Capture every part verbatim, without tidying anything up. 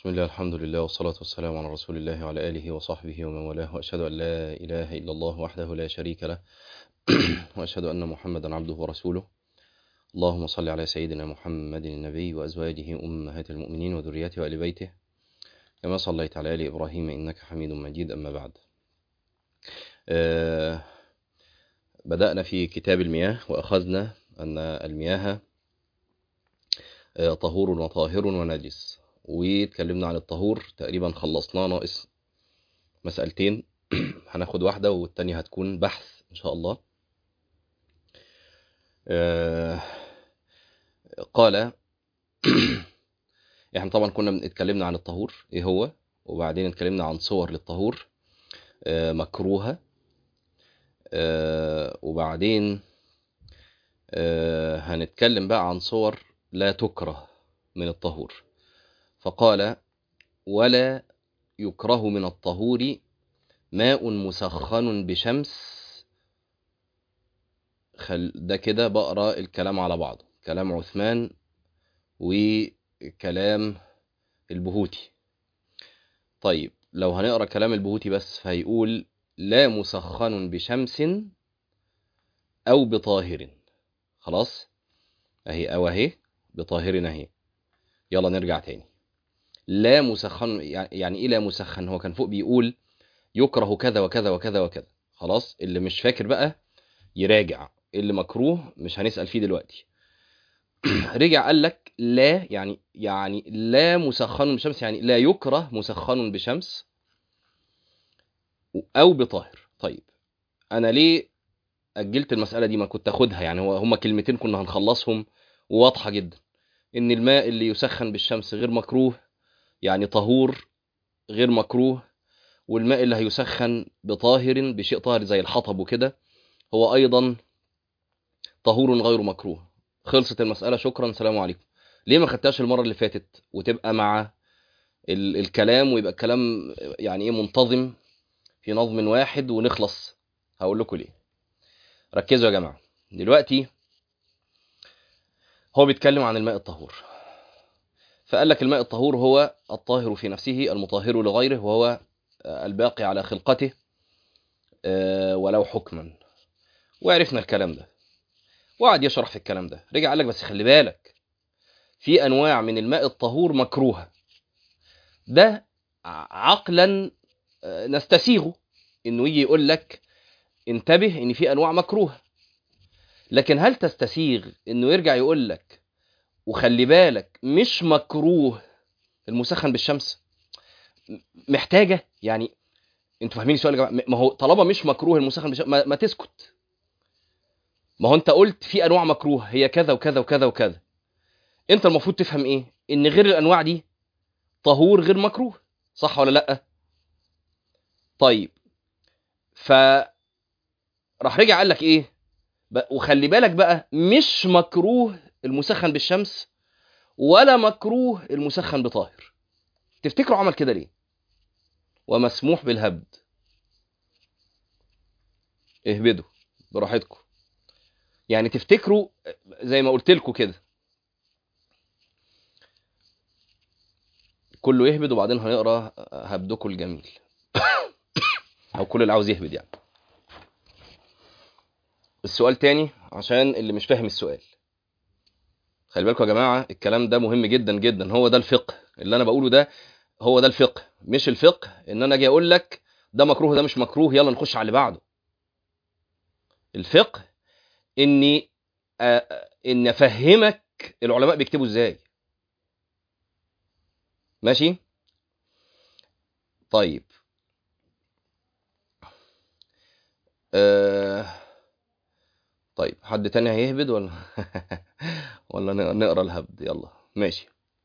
بسم الله الحمد لله والصلاة والسلام على رسول الله وعلى آله وصحبه ومن والاه، وأشهد أن لا إله إلا الله وحده لا شريك له وأشهد أن محمدا عبده ورسوله. اللهم صل على سيدنا محمد النبي وأزواجه أمهات المؤمنين وذريته وآل بيته كما صليت على آل إبراهيم إنك حميد مجيد. أما بعد، آه بدأنا في كتاب المياه وأخذنا أن المياه آه طهور وطاهر ونجس، واتكلمنا عن الطهور تقريبا خلصناه، ناقص مسألتين هناخد واحدة والتانية هتكون بحث إن شاء الله. آه قال احنا طبعا كنا اتكلمنا عن الطهور ايه هو، وبعدين اتكلمنا عن صور للطهور آه مكروهة، آه وبعدين آه هنتكلم بقى عن صور لا تكره من الطهور. فقال: ولا يكره من الطهور ماء مسخن بشمس. خل ده كده بقرا الكلام على بعضه، كلام عثمان وكلام البهوتي. طيب لو هنقرا كلام البهوتي بس فهيقول: لا مسخن بشمس او بطاهر. خلاص اهي او اهي بطاهر اهي. يلا نرجع تاني. لا مسخن يعني ايه لا مسخن؟ هو كان فوق بيقول يكره كذا وكذا وكذا وكذا. خلاص اللي مش فاكر بقى يراجع، اللي مكروه مش هنسأل فيه دلوقتي. رجع قال لك لا يعني يعني لا مسخن بشمس، يعني لا يكره مسخن بشمس او بطاهر. طيب انا ليه اجلت المسألة دي؟ ما كنت اخدها، يعني هو هما كلمتين كنا هنخلصهم وواضحة جدا ان الماء اللي يسخن بالشمس غير مكروه، يعني طهور غير مكروه، والماء اللي هيسخن بطاهر بشيء طاهر زي الحطب وكده هو ايضا طهور غير مكروه. خلصت المسألة، شكرا سلام عليكم. ليه ما خدتهاش المرة اللي فاتت وتبقى مع ال الكلام ويبقى الكلام يعني ايه منتظم في نظم واحد ونخلص؟ هقول لكم ليه. ركزوا يا جماعة. دلوقتي هو بيتكلم عن الماء الطهور، فقال لك الماء الطهور هو الطاهر في نفسه المطهر لغيره، وهو الباقي على خلقته ولو حكما. وعرفنا الكلام ده وقعد يشرح في الكلام ده. رجع قال لك بس خلي بالك في انواع من الماء الطهور مكروهه. ده عقلا نستسيغه انه يجي يقول لك انتبه ان في انواع مكروهه، لكن هل تستسيغ انه يرجع يقول لك وخلي بالك مش مكروه المسخن بالشمس؟ محتاجه يعني. انتوا فاهمين السؤال يا جماعه؟ ما هو طالما مش مكروه المسخن بالشمس ما, ما تسكت. ما هو انت قلت في انواع مكروه هي كذا وكذا وكذا وكذا، انت المفروض تفهم ايه؟ ان غير الانواع دي طهور غير مكروه، صح ولا لا؟ طيب ف راح رجع قال لك ايه وخلي بالك بقى مش مكروه المسخن بالشمس ولا مكروه المسخن بطاهر. تفتكروا عمل كده ليه؟ ومسموح بالهبد. اهبدوا براحتكم. يعني تفتكروا زي ما قلت لكم كده، كله يهبد وبعدين هنقرا هبدكم الجميل او كل اللي عاوز يهبد يعني. السؤال تاني عشان اللي مش فاهم السؤال. خلي بالكم يا جماعه الكلام ده مهم جدا جدا. هو ده الفقه اللي انا بقوله، ده هو ده الفقه. مش الفقه ان انا اجي اقول لك ده مكروه ده مش مكروه يلا نخش على اللي بعده. الفقه اني ان افهمك العلماء بيكتبوا ازاي. ماشي؟ طيب أه... طيب حد تاني هيهبد ولا ولا نقرا الهبد؟ يلا ماشي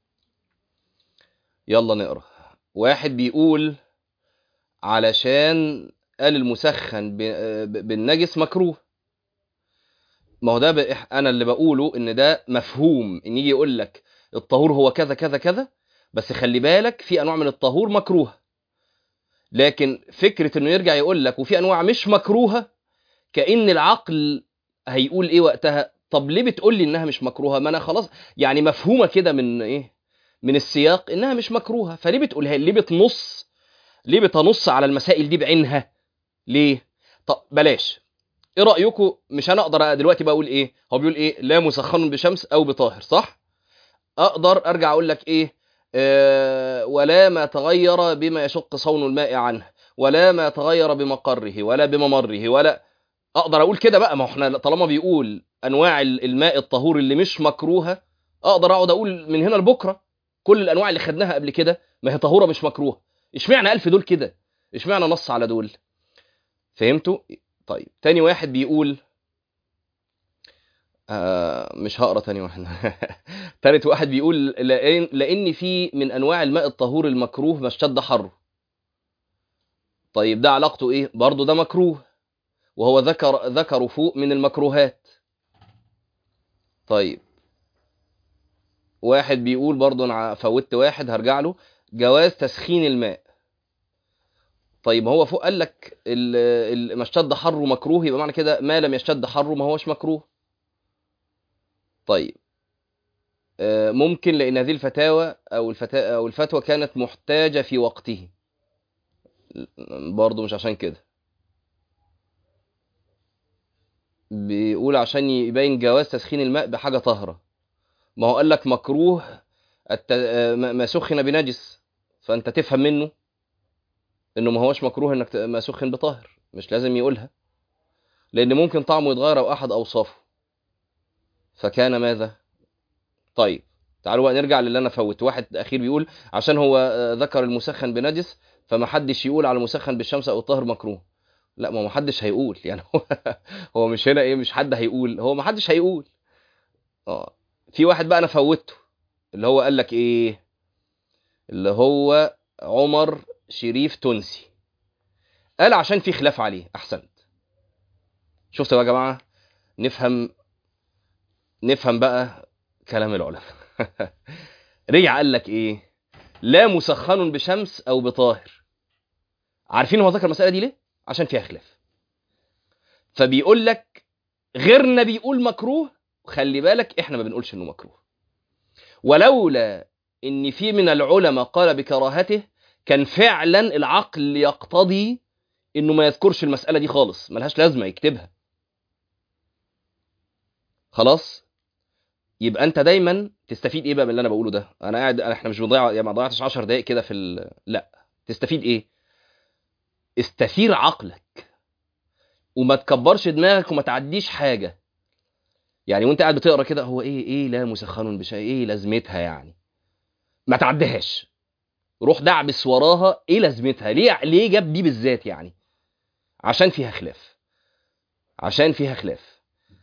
يلا نقرا. واحد بيقول علشان قال المسخن بالنجس مكروه. ما هو ده بقى انا اللي بقوله ان ده مفهوم، ان يجي يقول لك الطهور هو كذا كذا كذا بس خلي بالك في انواع من الطهور مكروه. لكن فكرة انه يرجع يقول لك وفي انواع مش مكروهة، كأن العقل هيقول ايه وقتها؟ طب ليه بتقول لي انها مش مكروهة؟ ما انا خلاص يعني مفهومة كده من ايه، من السياق انها مش مكروهه، فليه بتقولها؟ ليه بتنص ليه بتنص على المسائل دي بعينها؟ ليه؟ طب بلاش، ايه رايكم؟ مش انا اقدر دلوقتي بقول ايه؟ هو بيقول ايه؟ لا مسخن بشمس او بطاهر، صح؟ اقدر ارجع اقول لك ايه؟ آه ولا ما تغير بما يشق صون الماء عنه، ولا ما تغير بمقره ولا بممره، ولا اقدر اقول كده بقى. ما هو احنا طالما بيقول انواع الماء الطهور اللي مش مكروهه، اقدر اقعد اقول من هنا لبكره كل الانواع اللي خدناها قبل كده ما هي طهوره مش مكروهه. اشمعنى الف دول كده؟ اشمعنى نص على دول؟ فهمتوا؟ طيب تاني واحد بيقول، آه مش هقرا تاني واحد. تالت واحد بيقول لأن, لان في من انواع الماء الطهور المكروه ما اشتد حره. طيب ده علاقته ايه؟ برضه ده مكروه، وهو ذكر ذكروا فوق من المكروهات. طيب واحد بيقول برضه، انا فوتت واحد هرجع له، جواز تسخين الماء. طيب ما هو فوق قال لك ال- ال- ما اشتد حره مكروه، يبقى معنى كده ما لم يشتد حره ما هوش مكروه. طيب آه، ممكن لان هذه الفتاوى او الفتاوى او الفتوى كانت محتاجه في وقته. برضه مش عشان كده. بيقول عشان يبين جواز تسخين الماء بحاجه طاهره. ما هو قال لك مكروه الت... آه، ما ما سخن بنجس، فانت تفهم منه انه ما هوش مكروه انك ت- ما سخن بطاهر. مش لازم يقولها، لان ممكن طعمه يتغير او احد اوصافه، فكان ماذا؟ طيب تعالوا بقى نرجع للي انا فوت. واحد اخير بيقول عشان هو آه، ذكر المسخن بنجس فما حدش يقول على المسخن بالشمس او الطاهر مكروه. لا، ما ما حدش هيقول يعني. هو هو مش هنا ايه؟ مش حد هيقول، هو ما حدش هيقول. اه في واحد بقى انا فوتته، اللي هو قال لك ايه؟ اللي هو عمر شريف تونسي، قال عشان في خلاف عليه. احسنت. شفتوا يا جماعه؟ نفهم نفهم بقى كلام العلماء. رجع قال لك ايه؟ لا مسخن بشمس او بطاهر. عارفين هو ذكر المساله دي ليه؟ عشان فيها خلاف. فبيقول لك غيرنا بيقول مكروه، خلي بالك احنا ما بنقولش انه مكروه. ولولا ان في من العلماء قال بكراهته كان فعلا العقل يقتضي انه ما يذكرش المساله دي خالص، ملهاش لازمه يكتبها. خلاص؟ يبقى انت دايما تستفيد ايه بقى من اللي انا بقوله ده؟ انا قاعد، احنا مش بنضيع يعني، ما ضيعتش عشر دقائق كده في ال... لا، تستفيد ايه؟ استثير عقلك وما تكبرش دماغك وما تعديش حاجه. يعني وانت قاعد بتقرا كده، هو ايه ايه لا مسخن بشيء، ايه لازمتها يعني؟ ما تعديهاش، روح دعبس وراها. ايه لازمتها؟ ليه ليه جاب دي بالذات يعني؟ عشان فيها خلاف، عشان فيها خلاف.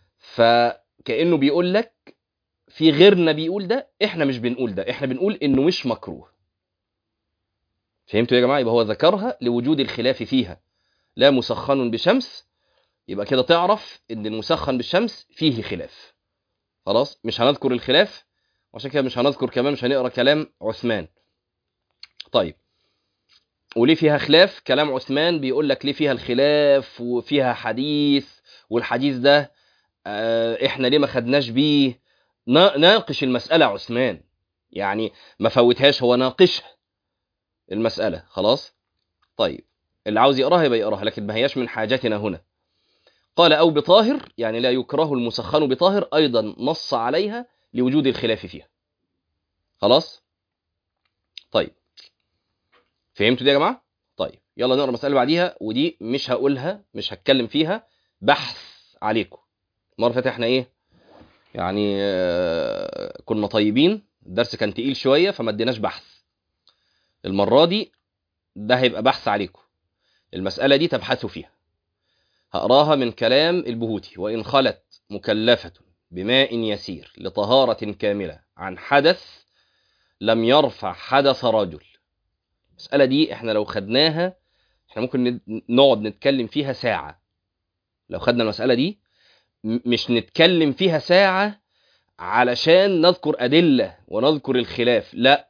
فكأنه بيقول لك في غيرنا بيقول ده، احنا مش بنقول ده، احنا بنقول انه مش مكروه. فهمتوا يا جماعه؟ يبقى هو ذكرها لوجود الخلاف فيها. لا مسخن بشمس، يبقى كده تعرف ان المسخن بالشمس فيه خلاف. خلاص؟ مش هنذكر الخلاف، وعشان كده مش هنذكر كمان، مش هنقرا كلام عثمان. طيب وليه فيها خلاف؟ كلام عثمان بيقول لك ليه فيها الخلاف وفيها حديث، والحديث ده آه، احنا ليه ما خدناش بيه؟ نا- ناقش المسألة عثمان، يعني ما فوتهاش، هو ناقشها المسألة. خلاص؟ طيب اللي عاوز يقراها يبقى يقراها، لكن ما هياش من حاجتنا هنا. قال أو بطاهر، يعني لا يكره المسخن بطاهر، أيضا نص عليها لوجود الخلاف فيها. خلاص؟ طيب فهمتوا دي يا جماعة؟ طيب يلا نقرا المسألة اللي بعديها، ودي مش هقولها، مش هتكلم فيها، بحث عليكم. المرة اللي فاتت احنا ايه؟ يعني آه، كنا طيبين، الدرس كان تقيل شوية فما اديناش بحث. المرة دي ده هيبقى بحث عليكم، المسألة دي تبحثوا فيها. هقراها من كلام البهوتي: وإن خلت مكلفة بماء يسير لطهارة كاملة عن حدث لم يرفع حدث رجل. المسألة دي احنا لو خدناها، احنا ممكن ند- نقعد نتكلم فيها ساعة. لو خدنا المسألة دي م- مش نتكلم فيها ساعة علشان نذكر أدلة ونذكر الخلاف، لا،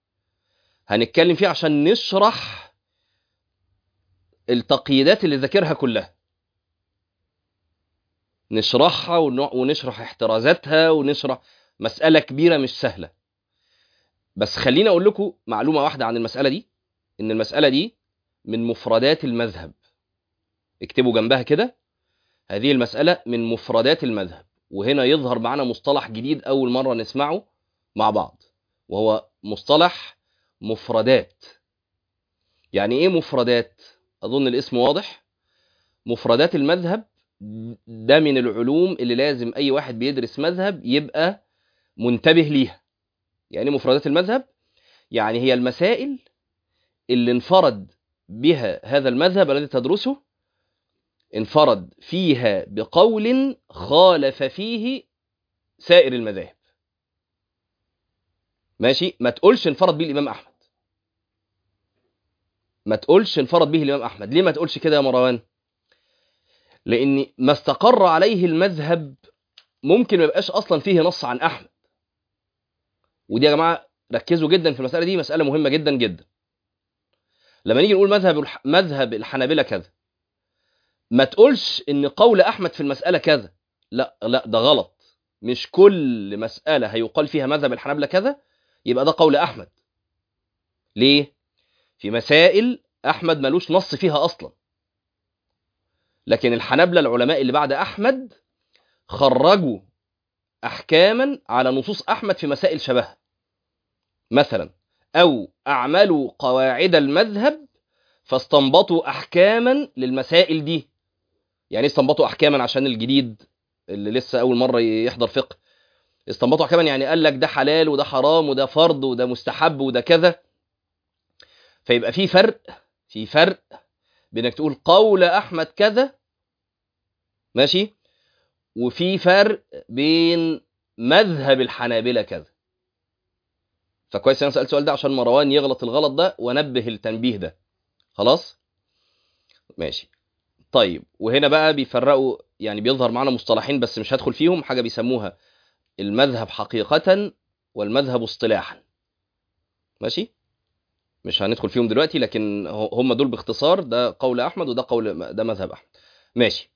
هنتكلم فيها عشان نشرح التقييدات اللي ذاكرها كلها، نشرحها ون- ونشرح احترازاتها، ونشرح مسألة كبيرة مش سهلة. بس خليني اقول لكم معلومه واحده عن المساله دي، ان المساله دي من مفردات المذهب. اكتبوا جنبها كده، هذه المساله من مفردات المذهب. وهنا يظهر معنا مصطلح جديد اول مره نسمعه مع بعض، وهو مصطلح مفردات. يعني ايه مفردات؟ اظن الاسم واضح. مفردات المذهب ده من العلوم اللي لازم اي واحد بيدرس مذهب يبقى منتبه ليها. يعني مفردات المذهب يعني هي المسائل اللي انفرد بها هذا المذهب الذي تدرسه، انفرد فيها بقول خالف فيه سائر المذاهب. ماشي؟ ما تقولش انفرد به الامام احمد، ما تقولش انفرد به الامام احمد. ليه ما تقولش كده يا مروان؟ لان ما استقر عليه المذهب ممكن ما يبقاش اصلا فيه نص عن احمد. ودي يا جماعه ركزوا جدا في المساله دي، مساله مهمه جدا جدا. لما نيجي نقول مذهب الح... مذهب الحنابلة كذا، ما تقولش ان قول احمد في المساله كذا. لا لا، ده غلط. مش كل مساله هيقال فيها مذهب الحنابلة كذا يبقى ده قول احمد. ليه؟ في مسائل احمد ملوش نص فيها اصلا، لكن الحنابلة العلماء اللي بعد احمد خرجوا احكاما على نصوص احمد في مسائل شبهها مثلا، او اعملوا قواعد المذهب فاستنبطوا احكاما للمسائل دي. يعني استنبطوا احكاما عشان الجديد اللي لسه اول مره يحضر فقه، استنبطوا احكاما يعني قال لك ده حلال وده حرام وده فرض وده مستحب وده كذا. فيبقى في فرق، في فرق بينك تقول قول احمد كذا، ماشي، وفي فرق بين مذهب الحنابلة كذا. فكويس انا سالت السؤال ده عشان مروان يغلط الغلط ده ونبه التنبيه ده. خلاص ماشي. طيب وهنا بقى بيفرقوا، يعني بيظهر معنا مصطلحين بس مش هدخل فيهم، حاجه بيسموها المذهب حقيقه والمذهب اصطلاحا. ماشي، مش هندخل فيهم دلوقتي، لكن هم دول باختصار، ده قول احمد وده قول ده مذهب احمد. ماشي.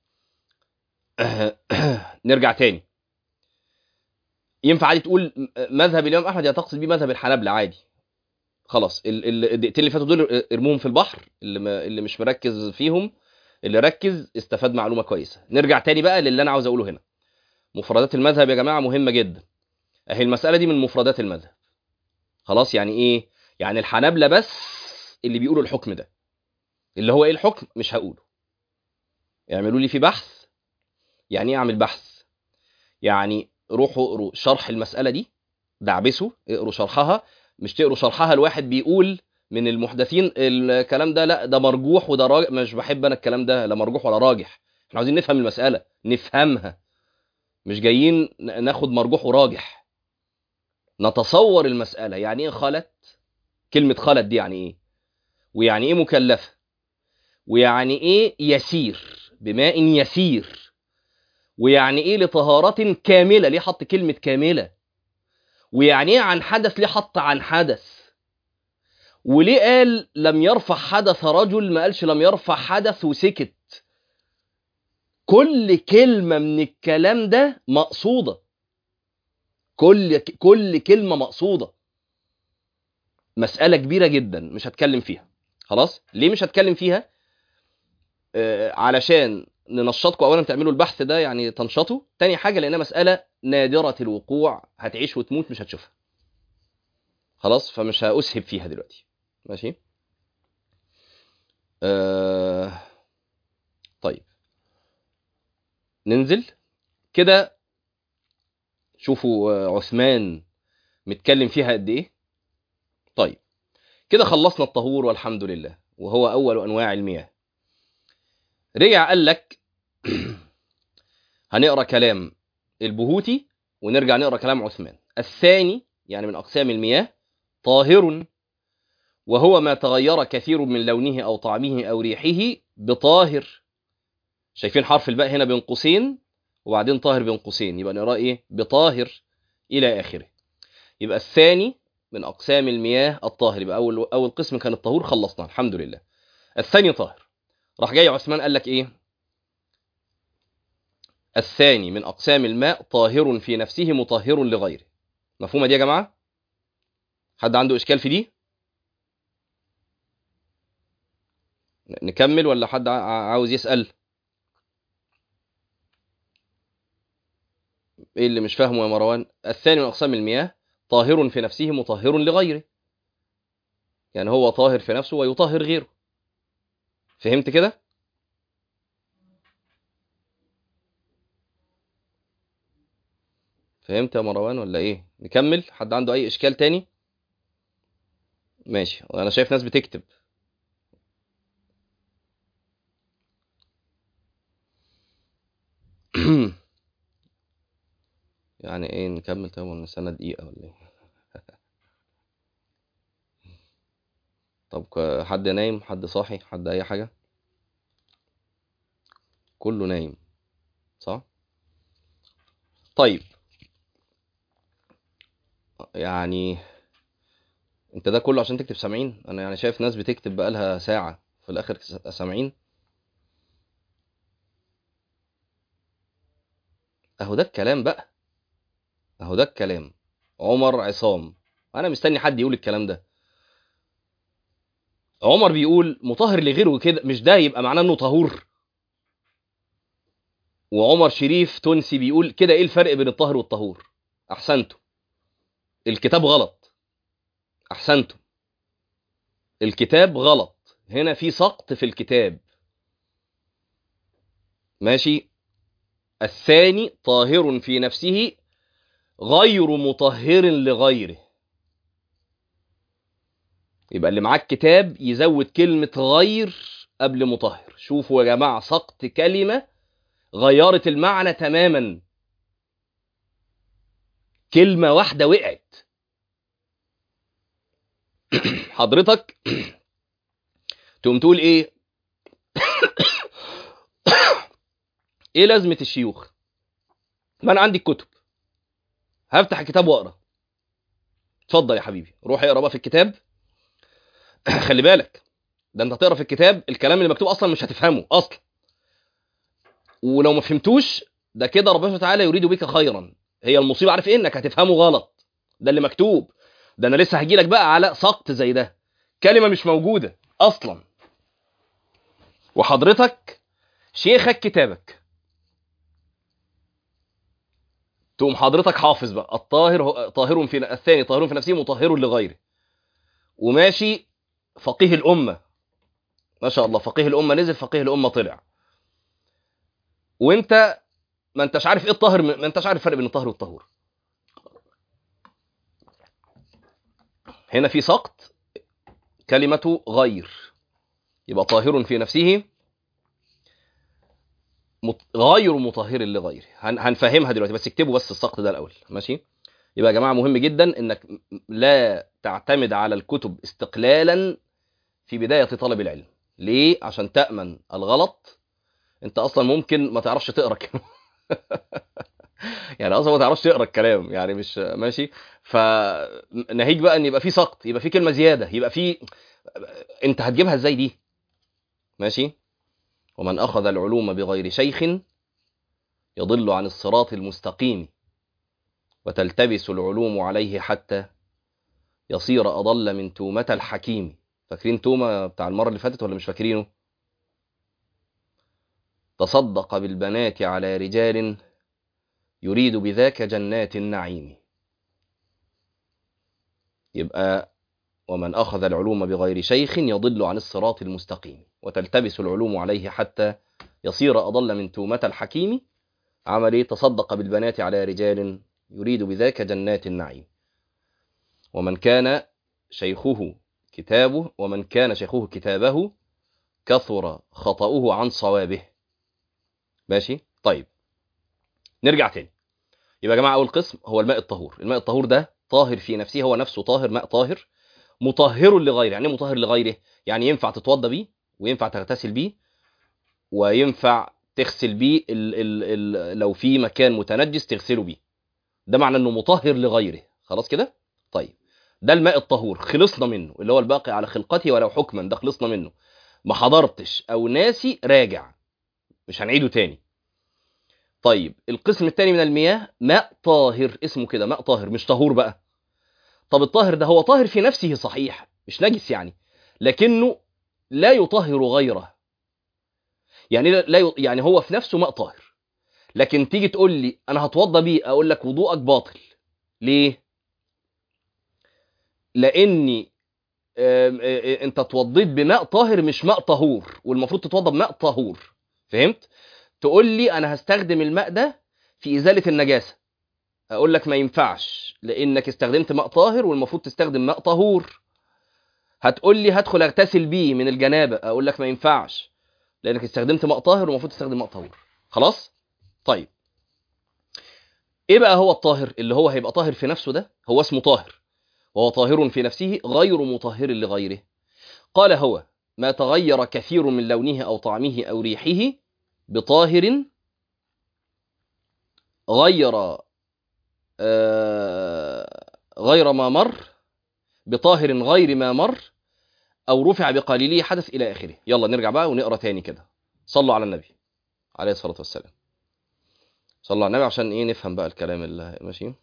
نرجع تاني. ينفع عادي تقول مذهب الامام احمد يا تقصد بيه مذهب الحنابلة عادي. خلاص الدقيقتين اللي فاتوا دول ارموهم في البحر، اللي ما اللي مش مركز فيهم، اللي ركز استفاد معلومه كويسه. نرجع تاني بقى للي انا عاوز اقوله هنا. مفردات المذهب يا جماعه مهمه جدا. اهي المساله دي من مفردات المذهب. خلاص يعني ايه؟ يعني الحنابلة بس اللي بيقولوا الحكم ده، اللي هو ايه الحكم مش هقوله. يعملوا لي في بحث. يعني ايه اعمل بحث؟ يعني روحوا اقروا شرح المساله دي، دعبسوا اقروا شرحها. مش تقروا شرحها الواحد بيقول من المحدثين الكلام ده لا ده مرجوح وده راجح. مش بحب انا الكلام ده، لا مرجوح ولا راجح. احنا عاوزين نفهم المساله، نفهمها، مش جايين ناخد مرجوح وراجح. نتصور المساله. يعني ايه خلت؟ كلمه خلت دي يعني ايه؟ ويعني ايه مكلفه؟ ويعني ايه يسير بماء يسير؟ ويعني ايه لطهارة كاملة؟ ليه حط كلمة كاملة؟ ويعني ايه عن حدث؟ ليه حط عن حدث؟ وليه قال لم يرفع حدث رجل، ما قالش لم يرفع حدث وسكت؟ كل كلمة من الكلام ده مقصودة، كل كل كلمة مقصودة. مسألة كبيرة جدا مش هتكلم فيها. خلاص ليه مش هتكلم فيها؟ آه علشان ننشطكم. اولا تعملوا البحث ده يعني تنشطوا. تاني حاجه لانها مساله نادره الوقوع، هتعيش وتموت مش هتشوفها. خلاص فمش هاسهب فيها دلوقتي. ماشي. آه... طيب ننزل كده. شوفوا عثمان متكلم فيها قد ايه. طيب كده خلصنا الطهور والحمد لله، وهو اول انواع المياه. رجع قال لك هنقرا كلام البهوتي ونرجع نقرا كلام عثمان. الثاني يعني من اقسام المياه طاهر، وهو ما تغير كثير من لونه او طعمه او ريحه بطاهر. شايفين حرف الباء هنا بين قوسين وبعدين طاهر بين قوسين، يبقى نقرا ايه؟ بطاهر الى اخره. يبقى الثاني من اقسام المياه الطاهر. يبقى اول اول قسم كان الطهور، خلصنا الحمد لله. الثاني طاهر. راح جاي عثمان قال لك ايه؟ الثاني من اقسام الماء طاهر في نفسه مطهر لغيره. مفهومه دي يا جماعه؟ حد عنده اشكال في دي؟ نكمل ولا حد عاوز يسأل؟ ايه اللي مش فاهمه يا مروان؟ الثاني من اقسام المياه طاهر في نفسه مطهر لغيره، يعني هو طاهر في نفسه ويطهر غيره. فهمت كده؟ فهمت يا مروان ولا ايه؟ نكمل؟ حد عنده اي اشكال تاني؟ ماشي، انا شايف ناس بتكتب. يعني ايه نكمل؟ طيب نستنى دقيقة ولا ايه؟ طب حد نايم، حد صاحي، حد اي حاجة؟ كله نايم صح؟ طيب يعني انت ده كله عشان تكتب سامعين؟ انا يعني شايف ناس بتكتب بقالها ساعة في الاخر سامعين. اهو ده الكلام بقى، اهو ده الكلام. عمر عصام، انا مستني حد يقول الكلام ده. عمر بيقول مطهر لغيره كده، مش ده يبقى معناه انه طهور؟ وعمر شريف تونسي بيقول كده، ايه الفرق بين الطاهر والطهور؟ احسنتم، الكتاب غلط. احسنتم، الكتاب غلط، هنا في سقط في الكتاب. ماشي. الثاني طاهر في نفسه غير مطهر لغيره. يبقى اللي معاك كتاب يزود كلمة غير قبل مطهر. شوفوا يا جماعة، سقط كلمة غيرت المعنى تماما. كلمة واحدة وقعت. حضرتك تقوم تقول ايه؟ ايه لازمة الشيوخ؟ ما انا عندي الكتب، هفتح الكتاب واقرا. اتفضل يا حبيبي، روح اقرا بقى في الكتاب. خلي بالك، ده انت هتقرا في الكتاب الكلام اللي مكتوب اصلا مش هتفهمه اصلا، ولو ما فهمتوش ده كده ربنا تعالى يريد بك خيرا. هي المصيبه عارف ايه؟ انك هتفهمه غلط. ده اللي مكتوب. ده انا لسه هجي لك بقى على سقط زي ده، كلمه مش موجوده اصلا، وحضرتك شيخك كتابك. تقوم حضرتك حافظ بقى الطاهر طاهر في الثاني طاهر في نفسه مطهر لغيره، وماشي فقيه الامه. ما شاء الله، فقيه الامه نزل، فقيه الامه طلع، وانت ما انتش عارف ايه الطاهر، ما انتش عارف الفرق بين الطاهر والطهور. هنا في سقط كلمة غير. يبقى طاهر في نفسه غير مطهر لغيره. هنفهمها دلوقتي، بس اكتبوا بس السقط ده الاول. ماشي. يبقى يا جماعه مهم جدا انك لا تعتمد على الكتب استقلالا في بدايه طلب العلم. ليه؟ عشان تامن الغلط. انت اصلا ممكن ما تعرفش تقرا يعني اصلا ما تعرفش تقرا الكلام، يعني مش ماشي. فناهيك بقى ان يبقى في سقط، يبقى في كلمه زياده، يبقى في، انت هتجيبها ازاي دي؟ ماشي. ومن اخذ العلوم بغير شيخ يضل عن الصراط المستقيم، وتلتبس العلوم عليه حتى يصير أضل من تومة الحكيم. فاكرين تومة بتاع المرة اللي فاتت ولا مش فاكرينه؟ تصدق بالبنات على رجال يريد بذاك جنات النعيم. يبقى ومن أخذ العلوم بغير شيخ يضل عن الصراط المستقيم، وتلتبس العلوم عليه حتى يصير أضل من تومة الحكيم. عمل ايه؟ تصدق بالبنات على رجال يريد بذاك جنات النعيم. ومن كان شيخه كتابه ومن كان شيخه كتابه كثر خطأه عن صوابه. ماشي. طيب نرجع تاني. يبقى يا جماعة أول قسم هو الماء الطهور. الماء الطهور ده طاهر في نفسه، هو نفسه طاهر، ماء طاهر مطهر لغيره. يعني ايه مطهر لغيره؟ يعني ينفع تتوضى بيه، وينفع تغتسل بيه، وينفع تغسل بيه ال ال ال لو في مكان متنجس تغسله بيه. ده معنى انه مطهر لغيره. خلاص كده؟ طيب ده الماء الطهور، خلصنا منه، اللي هو الباقي على خلقته ولو حكما، ده خلصنا منه. ما حضرتش او ناسي راجع، مش هنعيده تاني. طيب القسم الثاني من المياه ماء طاهر، اسمه كده ماء طاهر، مش طهور بقى. طب الطاهر ده هو طاهر في نفسه صحيح، مش نجس يعني، لكنه لا يطهر غيره. يعني لا ي... يعني هو في نفسه ماء طاهر، لكن تيجي تقول لي انا هتوضى بيه، اقول لك وضوءك باطل. ليه؟ لاني آم، آه، آه، انت اتوضيت بماء طاهر مش ماء طهور، والمفروض تتوضى بماء طهور. فهمت؟ تقول لي انا هستخدم الماء ده في ازاله النجاسه، اقول لك ما ينفعش لانك استخدمت ماء طاهر والمفروض تستخدم ماء طهور. هتقول لي هدخل اغتسل بيه من الجنابه، اقول لك ما ينفعش لانك استخدمت ماء طاهر والمفروض تستخدم ماء طهور. خلاص؟ طيب ايه بقى هو الطاهر اللي هو هيبقى طاهر في نفسه؟ ده هو اسمه طاهر، وهو طاهر في نفسه غير مطهر لغيره. قال هو ما تغير كثير من لونه أو طعمه أو ريحه بطاهر غير آه غير ما مر، بطاهر غير ما مر، أو رفع بقليله حدث إلى آخره. يلا نرجع بقى ونقرأ تاني كده. صلوا على النبي عليه الصلاة والسلام. صلوا على النبي عشان إيه نفهم بقى الكلام اللي ماشي.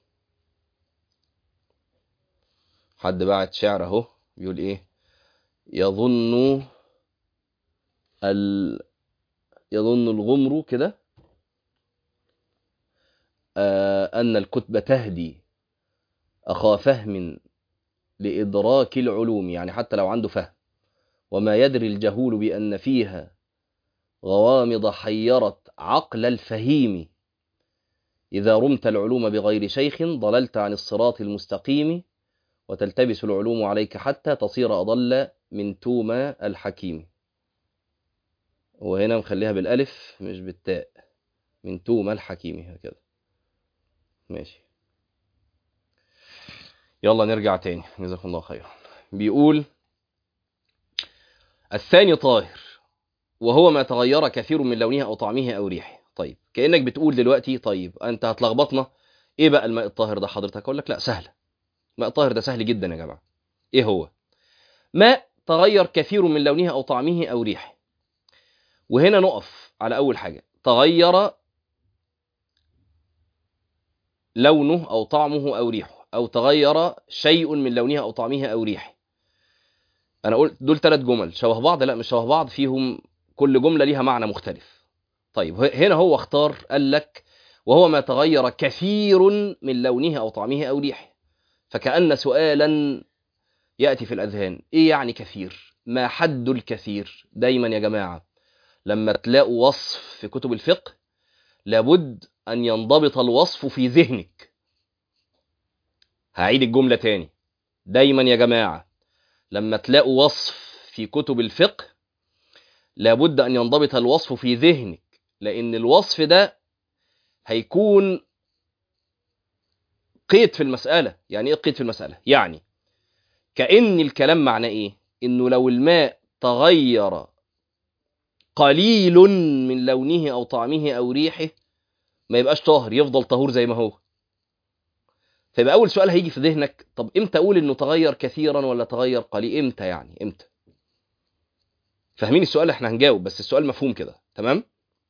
حد بعت شعر أهو بيقول إيه؟ يظن ال... يظن الغمر كده آه أن الكتب تهدي أخا فهم لإدراك العلوم، يعني حتى لو عنده فهم. وما يدري الجهول بأن فيها غوامض حيرت عقل الفهيم. إذا رمت العلوم بغير شيخ ضللت عن الصراط المستقيم، وتلتبس العلوم عليك حتى تصير أضل من توما الحكيم. وهنا مخليها بالألف مش بالتاء، من توما الحكيم هكذا. ماشي، يلا نرجع تاني. جزاكم الله خيرا. بيقول الثاني طاهر وهو ما تغير كثير من لونه أو طعمه أو ريحه. طيب كأنك بتقول دلوقتي طيب أنت هتلخبطنا، إيه بقى الماء الطاهر ده حضرتك؟ أقول لك لا سهلة. الماء الطاهر ده سهل جدا يا جماعة. إيه هو؟ ماء تغير كثير من لونه أو طعمه أو ريحه. وهنا نقف على أول حاجة، تغير لونه أو طعمه أو ريحه، أو تغير شيء من لونه أو طعمه أو ريحه. أنا قلت دول ثلاث جمل شبه بعض؟ لا مش شبه بعض، فيهم كل جملة ليها معنى مختلف. طيب هنا هو اختار قال لك وهو ما تغير كثير من لونه أو طعمه أو ريحه. فكأن سؤالا يأتي في الأذهان، إيه يعني كثير؟ ما حد الكثير؟ دايما يا جماعة لما تلاقوا وصف في كتب الفقه لابد أن ينضبط الوصف في ذهنك. هعيد الجملة تاني. دايما يا جماعة لما تلاقوا وصف في كتب الفقه لابد أن ينضبط الوصف في ذهنك، لأن الوصف ده هيكون قيد في المسألة. يعني إيه قيد في المسألة؟ يعني كأن الكلام معناه إيه؟ إنه لو الماء تغير قليل من لونه أو طعمه أو ريحه ما يبقاش طاهر، يفضل طهور زي ما هو. فيبقى أول سؤال هيجي في ذهنك، طب إمتى أقول إنه تغير كثيرا ولا تغير قليل؟ إمتى يعني؟ إمتى؟ فاهمين السؤال؟ إحنا هنجاوب بس السؤال مفهوم كده تمام؟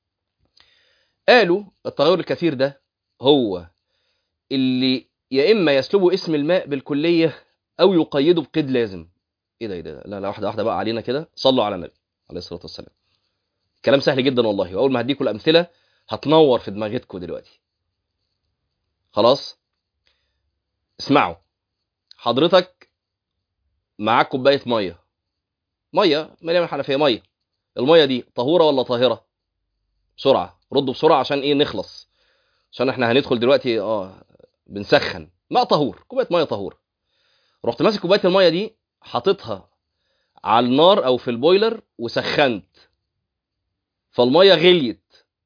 قالوا التغير الكثير ده هو اللي يا إما يسلبه اسم الماء بالكلية أو يقيده بقيد لازم. إيه ده إيه ده؟ لا لا، واحدة واحدة بقى علينا كده. صلوا على النبي عليه الصلاة والسلام. كلام سهل جدا والله، وأول ما هديكم الأمثلة هتنور في دماغتكم دلوقتي. خلاص اسمعوا. حضرتك معاك كوباية مية، مية مليانة من الحنفية، مية. المية دي طهورة ولا طاهرة؟ بسرعة ردوا بسرعة عشان إيه نخلص، عشان إحنا هندخل دلوقتي آه بنسخن. ماء طهور، كوباية مية طهورة. رحت ماسك كوباية المية دي حاططها على النار أو في البويلر وسخنت، فالمية غليت.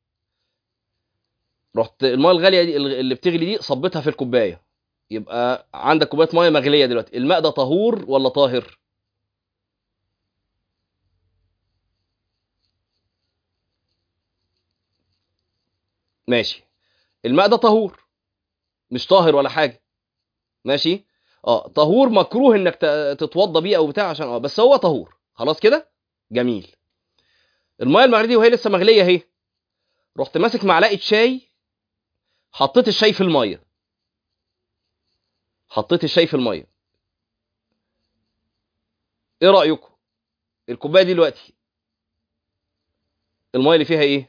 رحت المية الغالية دي اللي بتغلي دي صبتها في الكوباية، يبقى عندك كوباية مية مغلية دلوقتي. الماء ده طهور ولا طاهر؟ ماشي، الماء ده طهور مش طاهر ولا حاجة. ماشي، اه طهور مكروه انك ت- تتوضى بيه او بتاع عشان اه بس هو طهور. خلاص كده جميل. المايه المغليه دي وهي لسه مغليه اهي، رحت ماسك معلقه شاي، حطيت الشاي في المايه، حطيت الشاي في المايه. ايه رايكم؟ الكوبايه دي دلوقتي الميه اللي فيها ايه؟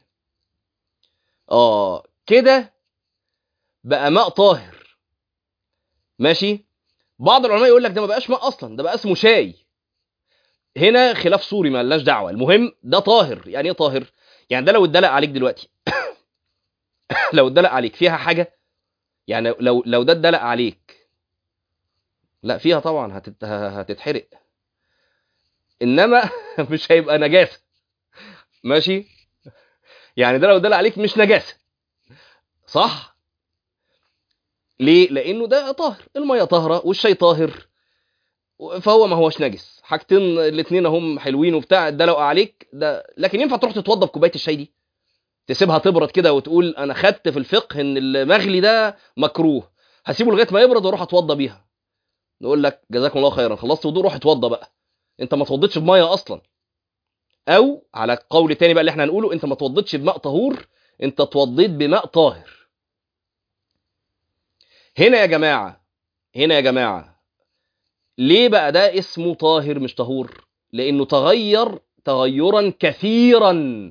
اه كده بقى ماء طاهر. ماشي. بعض العلماء يقول لك ده ما بقاش ماء اصلا، ده بقى اسمه شاي. هنا خلاف صوري ما لناش دعوه، المهم ده طاهر. يعني ايه طاهر؟ يعني ده لو اتدلق عليك دلوقتي لو اتدلق عليك فيها حاجه، يعني لو لو ده اتدلق عليك، لا فيها طبعا، هتت... هتتحرق، انما مش هيبقى نجاسه. ماشي. يعني ده لو اتدلق عليك مش نجاسه، صح؟ ليه؟ لانه ده طاهر، الميه طاهره والشاي طاهر، فهو ما هوش نجس. حاجتين الاثنين هم حلوين وبتاع، ده لو عليك ده. لكن ينفع تروح تتوضى بكوبايه الشاي دي، تسيبها تبرد كده وتقول انا خدت في الفقه ان المغلي ده مكروه، هسيبه لغايه ما يبرد واروح اتوضى بيها؟ نقول لك جزاكم الله خيرا، خلصت وضوء روح اتوضى بقى، انت ما اتوضيتش بميه اصلا. او على قول تاني بقى اللي احنا هنقوله، انت ما اتوضيتش بماء طهور، انت اتوضيت بماء طاهر. هنا يا جماعه، هنا يا جماعه ليه بقى ده اسمه طاهر مش طهور؟ لانه تغير تغيرا كثيرا.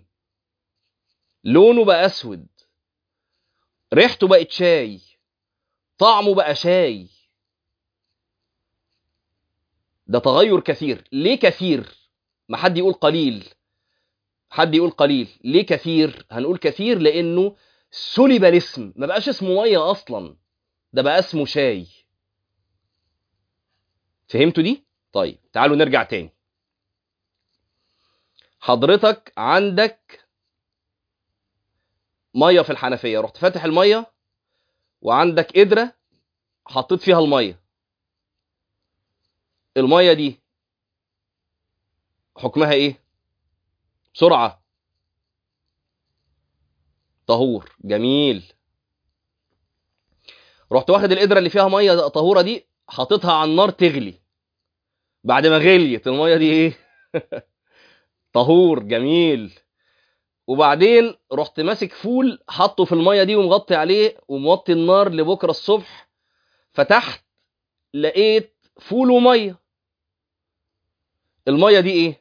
لونه بقى اسود، ريحته بقت شاي، طعمه بقى شاي. ده تغير كثير. ليه كثير؟ ما حد يقول قليل، حد يقول قليل. ليه كثير؟ هنقول كثير لانه سلب الاسم، ما بقاش اسمه ميه اصلا، ده بقى اسمه شاي. فهمتوا دي؟ طيب تعالوا نرجع تاني. حضرتك عندك ميه في الحنفيه، رحت فاتح الميه وعندك قدره حطيت فيها الميه. الميه دي حكمها ايه؟ بسرعه. طهور. جميل. رحت واخد القدره اللي فيها ميه طهوره دي حاططها على النار تغلي. بعد ما غليت الميه دي ايه؟ طهور. جميل. وبعدين رحت ماسك فول حطه في الميه دي ومغطي عليه وموطي النار لبكره الصبح، فتحت لقيت فول وميه. الميه دي ايه؟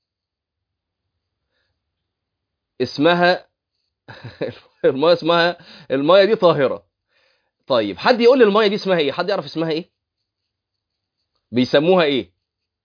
اسمها الميه اسمها الميه دي طاهره. طيب حد يقول لي الميه دي اسمها ايه؟ حد يعرف اسمها ايه؟ بيسموها ايه؟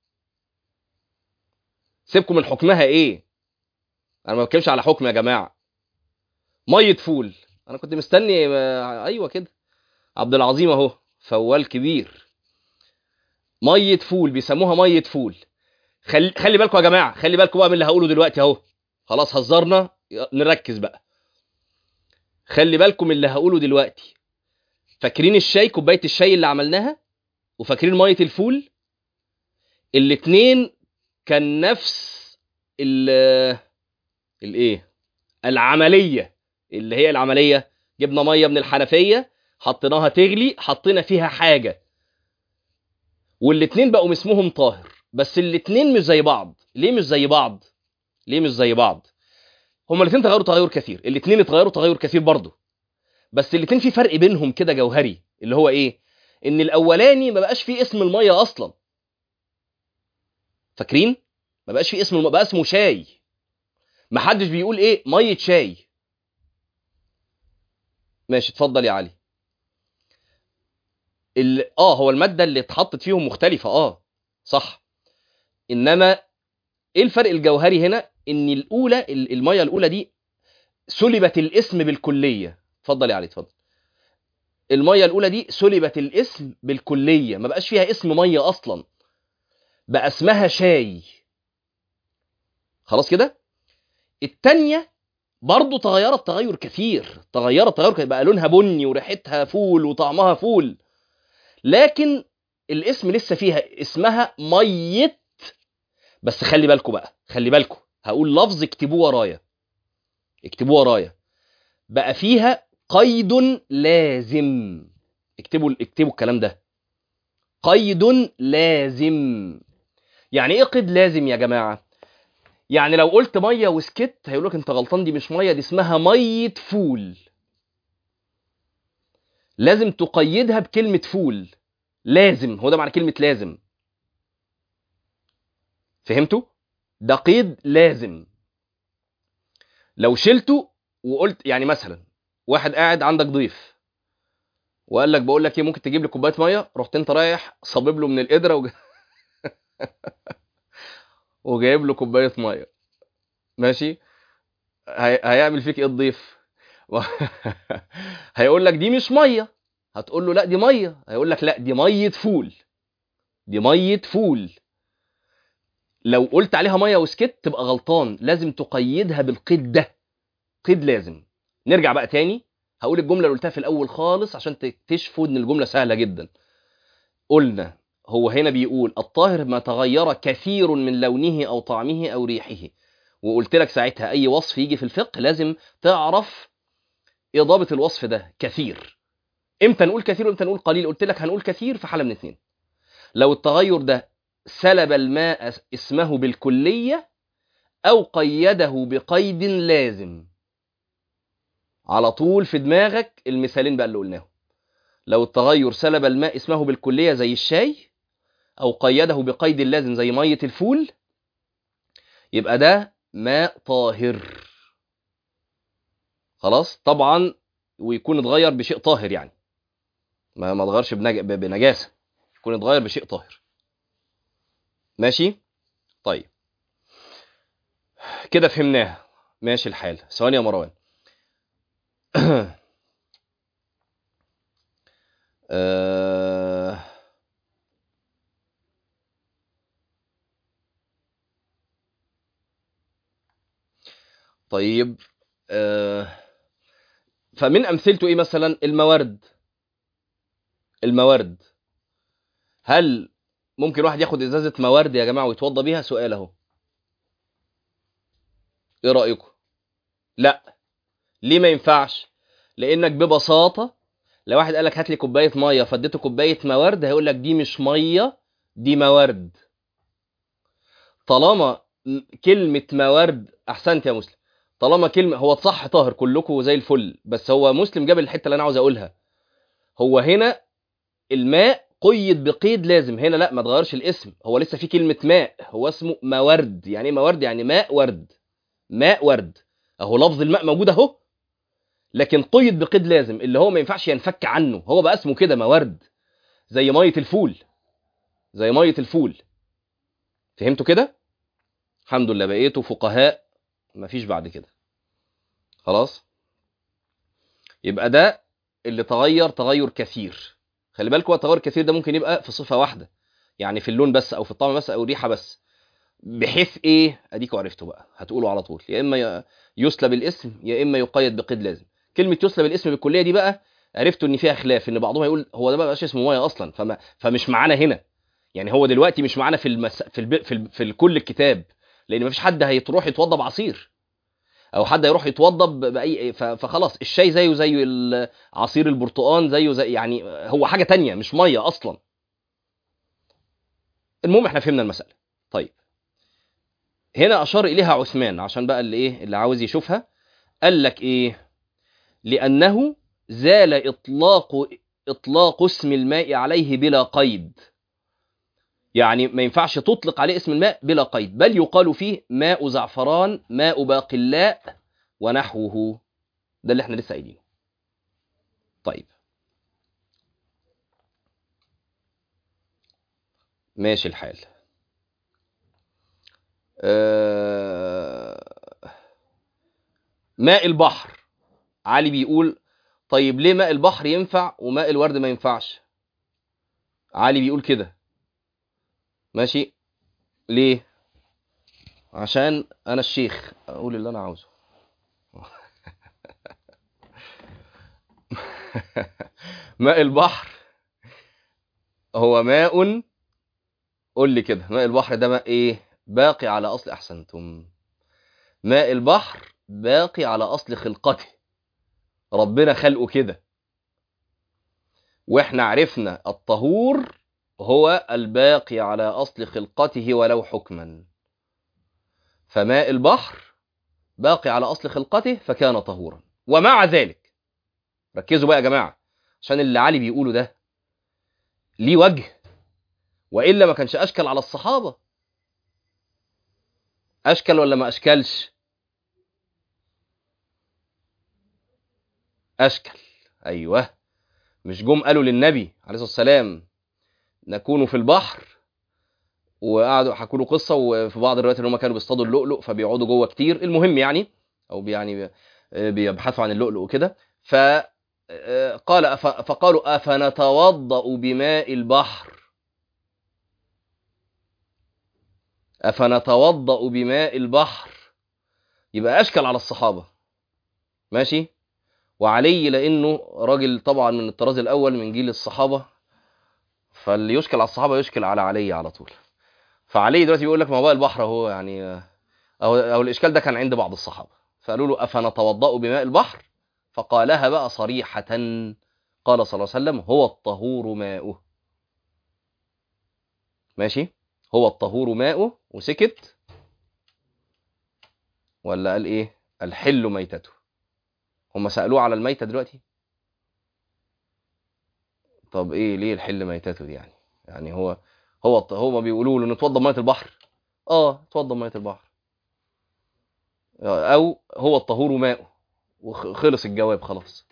سيبكم من حكمها ايه، انا ما بتكلمش على حكم يا جماعه. ميه فول. انا كنت مستني ما... ايوه كده، عبد العظيم اهو فوال كبير. ميه فول، بيسموها ميه فول. خلي خلي بالكم يا جماعه، خلي بالكم بقى من اللي هقوله دلوقتي اهو. خلاص هزرنا، نركز بقى. خلي بالكم من اللي هقوله دلوقتي. فاكرين الشاي، كوبايه الشاي اللي عملناها، وفاكرين ميه الفول؟ الاتنين كان نفس ال الايه العمليه. اللي هي العمليه، جبنا ميه من الحنفيه حطيناها تغلي، حطينا فيها حاجه، والاتنين بقوا اسمهم طاهر. بس الاتنين مش زي بعض. ليه مش زي بعض؟ ليه مش زي بعض؟ هما الاتنين تغيروا تغير كثير، الاتنين اتغيروا تغير كثير برضه، بس الاتنين في فرق بينهم كده جوهري، اللي هو ايه؟ ان الاولاني ما بقاش فيه اسم الميه اصلا. فاكرين؟ ما بقاش فيه اسم الم... بقى اسمه شاي. ما حدش بيقول ايه ميه شاي. ماشي اتفضل يا علي. ال... اه هو الماده اللي اتحطت فيهم مختلفه، اه صح. انما ايه الفرق الجوهري هنا؟ ان الاولى الميه الاولى دي سلبت الاسم بالكليه. اتفضل يا علي اتفضل. الميه الاولى دي سلبت الاسم بالكليه، ما بقاش فيها اسم ميه اصلا، بقى اسمها شاي. خلاص كده. التانية برضو تغيرت تغير كثير، تغيرت تغير كثير، بقى لونها بني وريحتها فول وطعمها فول، لكن الاسم لسه فيها، اسمها ميه. بس خلي بالكم بقى، خلي بالكم، هقول لفظ اكتبوه ورايا، اكتبوه ورايا. بقى فيها قيد لازم. اكتبوا اكتبوا الكلام ده. قيد لازم. يعني ايه قيد لازم يا جماعه؟ يعني لو قلت ميه وسكت هيقول لك انت غلطان، دي مش ميه، دي اسمها ميه فول. لازم تقيدها بكلمه فول. لازم، هو ده معنى كلمه لازم. فهمتوا؟ ده قيد لازم. لو شلته وقلت يعني مثلا واحد قاعد عندك ضيف وقال لك بقول لك ايه ممكن تجيب لي كوبايه ميه، رحت انت رايح صابب له من القدره وج... وجايب له كوبايه ميه، ماشي، هي... هيعمل فيك ايه الضيف؟ هيقول لك دي مش ميه، هتقول له لا دي ميه، هيقول لك لا دي ميه فول، دي ميه فول. لو قلت عليها ميه وسكت تبقى غلطان، لازم تقيدها بالقيد ده، قيد لازم. نرجع بقى تاني، هقول الجمله اللي قلتها في الاول خالص عشان تكتشفوا ان الجمله سهله جدا. قلنا هو هنا بيقول الطاهر ما تغير كثير من لونه او طعمه او ريحه، وقلت لك ساعتها اي وصف يجي في الفقه لازم تعرف ايه ضابط الوصف ده. كثير، امتى نقول كثير وامتى نقول قليل؟ قلت لك هنقول كثير في حاله من اتنين: لو التغير ده سلب الماء اسمه بالكليه او قيده بقيد لازم. على طول في دماغك المثالين بقى اللي قلناهم. لو التغير سلب الماء اسمه بالكليه زي الشاي، او قيده بقيد لازم زي ميه الفول، يبقى ده ماء طاهر. خلاص طبعا، ويكون اتغير بشيء طاهر، يعني ما ما اتغيرش بنج... بنجاسه، يكون اتغير بشيء طاهر. ماشي طيب، كده فهمناها. ماشي الحال. ثواني يا مروان. أه... طيب، أه... فمن امثلته ايه مثلا؟ الموارد. الموارد، هل ممكن واحد ياخد ازازه موارد يا جماعه ويتوضى بيها؟ سؤال اهو، ايه رايكم؟ لا. ليه ما ينفعش؟ لانك ببساطه لو واحد قال لك هات لي كوبايه ميه فاديته كوبايه موارد، هيقول لك دي مش ميه، دي موارد. طالما كلمه موارد، احسنت يا مسلم، طالما كلمه، هو صح طاهر كلكم زي الفل، بس هو مسلم جاب الحته اللي انا عاوز اقولها. هو هنا الماء قيد بقيد لازم، هنا لا ما تغيرش الاسم، هو لسه في كلمه ماء، هو اسمه موارد. يعني ايه موارد؟ يعني ماء ورد، ماء ورد، اهو لفظ الماء موجود اهو، لكن قيد بقيد لازم اللي هو ما ينفعش ينفك عنه، هو بقى اسمه كده موارد، زي ميه الفول، زي ميه الفول. فهمتوا كده؟ الحمد لله بقيتوا فقهاء، مفيش بعد كده. خلاص، يبقى ده اللي تغير تغير كثير. خلي بالكوا التغير الكثير ده ممكن يبقى في صفه واحده، يعني في اللون بس او في الطعم بس او الريحه بس. بحيث ايه؟ اديكوا عرفتوا بقى، هتقولوا على طول يا اما يسلب الاسم يا اما يقيد بقيد لازم. كلمه يسلب الاسم بالكليه دي بقى عرفتوا ان فيها خلاف، ان بعضهم يقول هو ده بقى مش اسمه ميه اصلا، فما فمش معانا هنا. يعني هو دلوقتي مش معانا في المس... في الب... في, ال... في كل الكتاب، لان مفيش حد هيروح يتوضى بعصير، او حد هيروح يتوضى باي ف... فخلاص الشاي زيه زي ال- عصير البرتقال زيه زي، يعني هو حاجه تانية مش ميه اصلا. المهم احنا فهمنا المساله. طيب، هنا اشار اليها عثمان عشان بقى اللي ايه اللي عاوز يشوفها. قال لك ايه؟ لانه زال اطلاق اطلاق اسم الماء عليه بلا قيد. يعني ما ينفعش تطلق عليه اسم الماء بلا قيد، بل يقال فيه ماء زعفران، ماء باقلاء ونحوه. ده اللي احنا لسه قايلينه. طيب ماشي الحال. أه... ماء البحر، علي بيقول طيب ليه ماء البحر ينفع وماء الورد ما ينفعش؟ علي بيقول كده، ماشي، ليه؟ عشان انا الشيخ اقول اللي انا عاوزه. ماء البحر هو ماء، قول لي كده، ماء البحر ده ماء ايه؟ باقي على اصل، احسنتم، ماء البحر باقي على اصل خلقته، ربنا خلقه كده. واحنا عرفنا الطهور هو الباقي على اصل خلقته ولو حكما، فماء البحر باقي على اصل خلقته فكان طهورا. ومع ذلك ركزوا بقى يا جماعه، عشان اللي علي بيقوله ده ليه وجه، والا ما كانش اشكل على الصحابه. اشكل ولا ما اشكلش؟ اشكل. ايوه. مش جم قالوا للنبي عليه الصلاه والسلام نكون في البحر، وقعدوا حكوا له قصه، وفي بعض الروايات ان هم كانوا بيصطادوا اللؤلؤ فبيقعدوا جوه كتير، المهم يعني، او يعني بيبحثوا عن اللؤلؤ وكده. ف قال فقالوا افنتوضأ بماء البحر، افنتوضأ بماء البحر، يبقى اشكل على الصحابه. ماشي. وعلي لانه راجل طبعا من الطراز الاول من جيل الصحابه، فاللي يشكل على الصحابه يشكل على علي على طول. فعلي دلوقتي بيقول لك ما هو البحر هو يعني، او او الاشكال ده كان عند بعض الصحابه، فقالوا له افنتوضأ بماء البحر، فقالها بقى صريحه، قال صلى الله عليه وسلم هو الطهور ماؤه. ماشي. هو الطهور ماؤه، وسكت. ولا قال ايه؟ الحل ميتته. هم سألوه على الميتة دلوقتي. طب ايه ليه الحل ميتته دي يعني؟ يعني هو هو هو ما بيقولوا له نتوضى بميه البحر؟ اه اتوضى بميه البحر. او هو الطهور ماؤه، وخلص الجواب خلاص.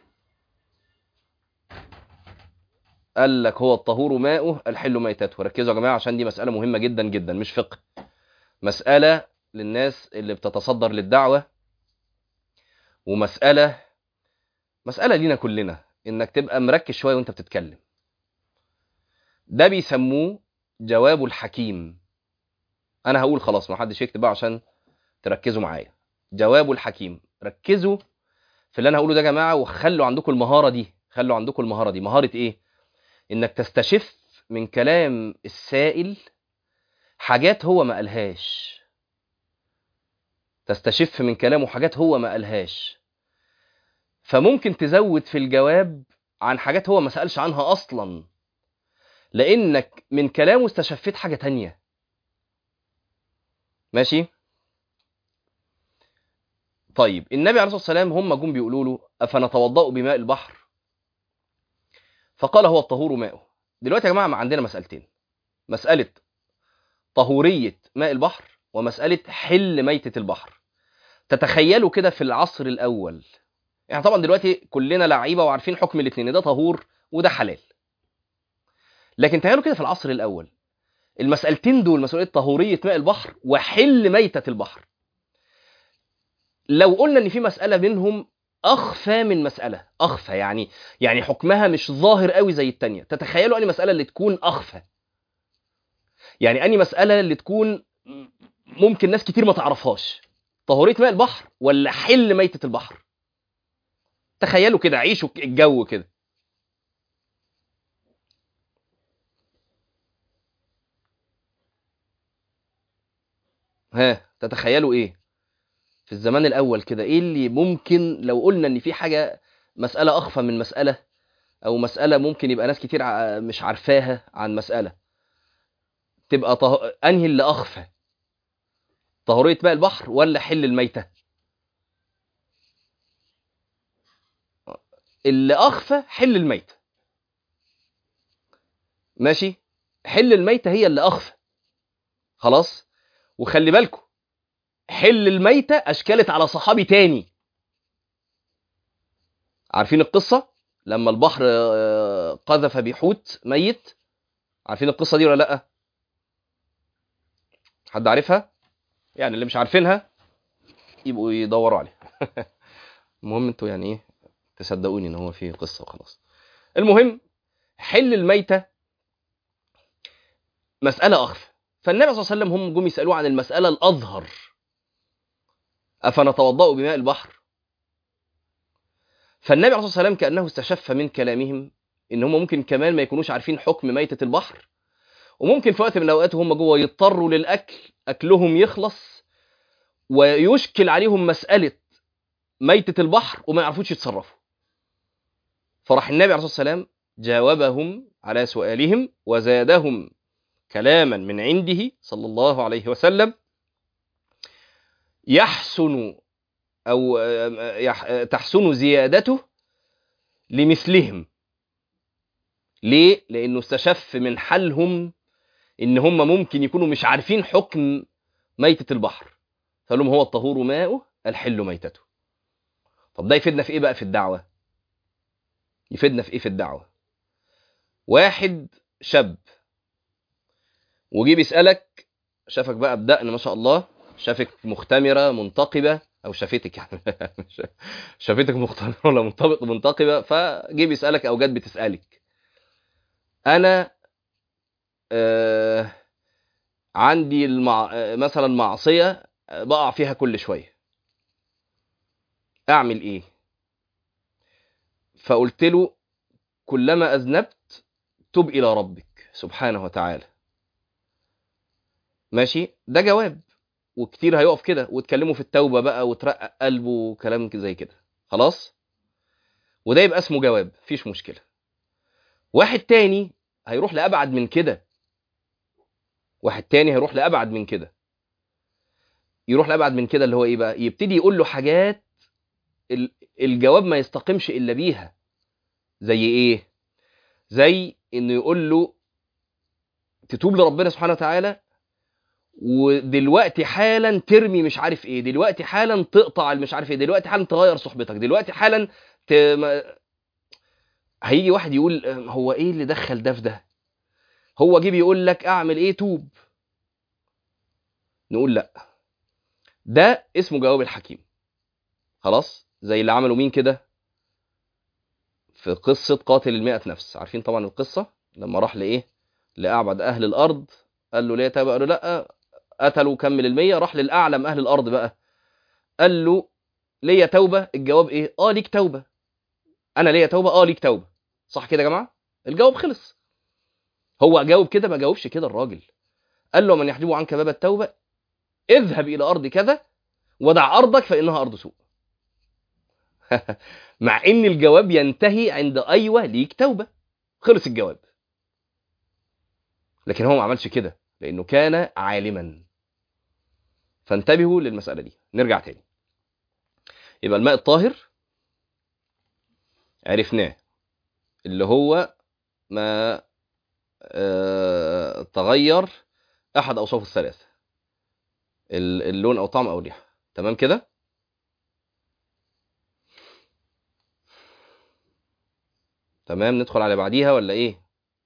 قال لك هو الطهور ماؤه الحل ميتته. ركزوا يا جماعه عشان دي مسألة مهمة جدا جدا، مش فقه، مسألة للناس اللي بتتصدر للدعوة، ومسألة مسألة لينا كلنا، انك تبقى مركز شوية وانت بتتكلم. ده بيسموه جواب الحكيم. انا هقول خلاص ما حدش يكتب بقى عشان تركزوا معايا. جواب الحكيم. ركزوا في اللي انا هقوله ده يا جماعه، وخلوا عندكم المهاره دي. خلوا عندكم المهاره دي. مهاره ايه؟ انك تستشف من كلام السائل حاجات هو ما قالهاش. تستشف من كلامه حاجات هو ما قالهاش، فممكن تزود في الجواب عن حاجات هو ما سألش عنها اصلا، لانك من كلامه استشفيت حاجه تانية. ماشي. طيب النبي عليه الصلاه والسلام هم جم بيقولوا له افنتوضأ بماء البحر، فقال هو الطهور ماؤه. دلوقتي يا جماعه ما عندنا مسألتين: مسألة طهورية ماء البحر، ومسألة حل ميتة البحر. تتخيلوا كده في العصر الأول، يعني طبعا دلوقتي كلنا لعيبة وعارفين حكم الاثنين، ده طهور وده حلال. لكن تخيلوا كده في العصر الأول المسألتين دول، مسألة طهورية ماء البحر وحل ميتة البحر، لو قلنا ان في مسألة بينهم أخفى من مسألة، أخفى يعني يعني حكمها مش ظاهر قوي زي التانية، تتخيلوا أني مسألة اللي تكون أخفى؟ يعني أني مسألة اللي تكون ممكن ناس كتير ما تعرفهاش، طهورية ماء البحر ولا حل ميتة البحر؟ تخيلوا كده، عيشوا الجو كده. ها تتخيلوا ايه في الزمان الاول كده؟ ايه اللي ممكن لو قلنا ان في حاجة مسألة اخفى من مسألة، او مسألة ممكن يبقى ناس كتير ع- مش عارفاها عن مسألة، تبقى طه... انهي اللي اخفى؟ طهورية ماء البحر ولا حل الميتة؟ اللي اخفى حل الميتة. ماشي. حل الميتة هي اللي اخفى. خلاص. وخلي بالكم حل الميتة اشكلت على صحابي تاني. عارفين القصة لما البحر آه، قذف بحوت ميت؟ عارفين القصة دي ولا لأ؟ حد عارفها؟ يعني اللي مش عارفينها يبقوا يدوروا عليها. المهم انتوا يعني ايه، تصدقوني ان هو في قصة وخلاص. المهم حل الميتة مسألة أخفى، فالنبي صلى الله عليه وسلم هم جم يسألوه عن المسألة الأظهر: أفنتوضأ بماء البحر؟ فالنبي عليه الصلاة والسلام كأنه استشف من كلامهم إن هم ممكن كمان ما يكونوش عارفين حكم ميتة البحر، وممكن في وقت من الأوقات هم جوه يضطروا للأكل، أكلهم يخلص ويشكل عليهم مسألة ميتة البحر وما يعرفوش يتصرفوا. فراح النبي عليه الصلاة والسلام جاوبهم على سؤالهم وزادهم كلاما من عنده صلى الله عليه وسلم يحسن أو يح تحسن زيادته لمثلهم. ليه؟ لأنه استشف من حالهم إن هم ممكن يكونوا مش عارفين حكم ميتة البحر، فقال لهم هو الطهور ماؤه الحل ميتته. طب ده يفيدنا في ايه بقى في الدعوة؟ يفيدنا في ايه في الدعوة؟ واحد شاب وجي بيسألك، شافك بقى بدقن ما شاء الله، شافك مختمرة منتقبة، او شافتك يعني شافتك مختمرة ولا منطبق منتقبة، فجي بيسألك او جت بتسألك، انا آه عندي المع... آه، مثلا معصية آه، بقع فيها كل شوية، اعمل ايه؟ فقلت له كلما اذنبت تب الى ربك سبحانه وتعالى. ماشي، ده جواب. وكتير هيقف كده وتكلموا في التوبة بقى وترقق قلبه وكلام زي كده، خلاص، وده يبقى اسمه جواب، مفيش مشكلة. واحد تاني هيروح لأبعد من كده، واحد تاني هيروح لأبعد من كده، يروح لأبعد من كده اللي هو ايه بقى؟ يبتدي يقول له حاجات ال- الجواب ما يستقيمش إلا بيها. زي ايه؟ زي انه يقول له تتوب لربنا سبحانه وتعالى، ودلوقتي حالا ترمي مش عارف ايه، دلوقتي حالا تقطع مش عارف ايه، دلوقتي حالا تغير صحبتك، دلوقتي حالا ت... ما- هيجي واحد يقول آه، هو ايه اللي دخل ده في ده؟ هو جه بيقول لك اعمل ايه؟ توب. نقول لا، ده اسمه جواب الحكيم. خلاص، زي اللي عملوا مين كده في قصة قاتل المئة نفس، عارفين طبعا القصة، لما راح لإيه؟ لأعبد أهل الأرض، قال له ليه تابع؟ قال له لأ، قتلوا كمل المية، راح للأعلم أهل الأرض بقى، قال له ليا توبة. الجواب إيه؟ آه ليك توبة. أنا ليا توبة، آه ليك توبة. صح كده يا جماعة؟ الجواب خلص. هو جاوب كده؟ ما جاوبش كده الراجل. قال له من يحجب عنك باب التوبة اذهب إلى أرض كذا ودع أرضك فإنها أرض سوء. مع إن الجواب ينتهي عند أيوة ليك توبة، خلص الجواب. لكن هو ما عملش كده لأنه كان عالما. فانتبهوا للمسألة دي. نرجع تاني. يبقى الماء الطاهر عرفناه اللي هو ما آه تغير أحد أوصاف الثلاثة، اللون أو طعم أو ريحة. تمام كده؟ تمام، ندخل على بعديها ولا إيه؟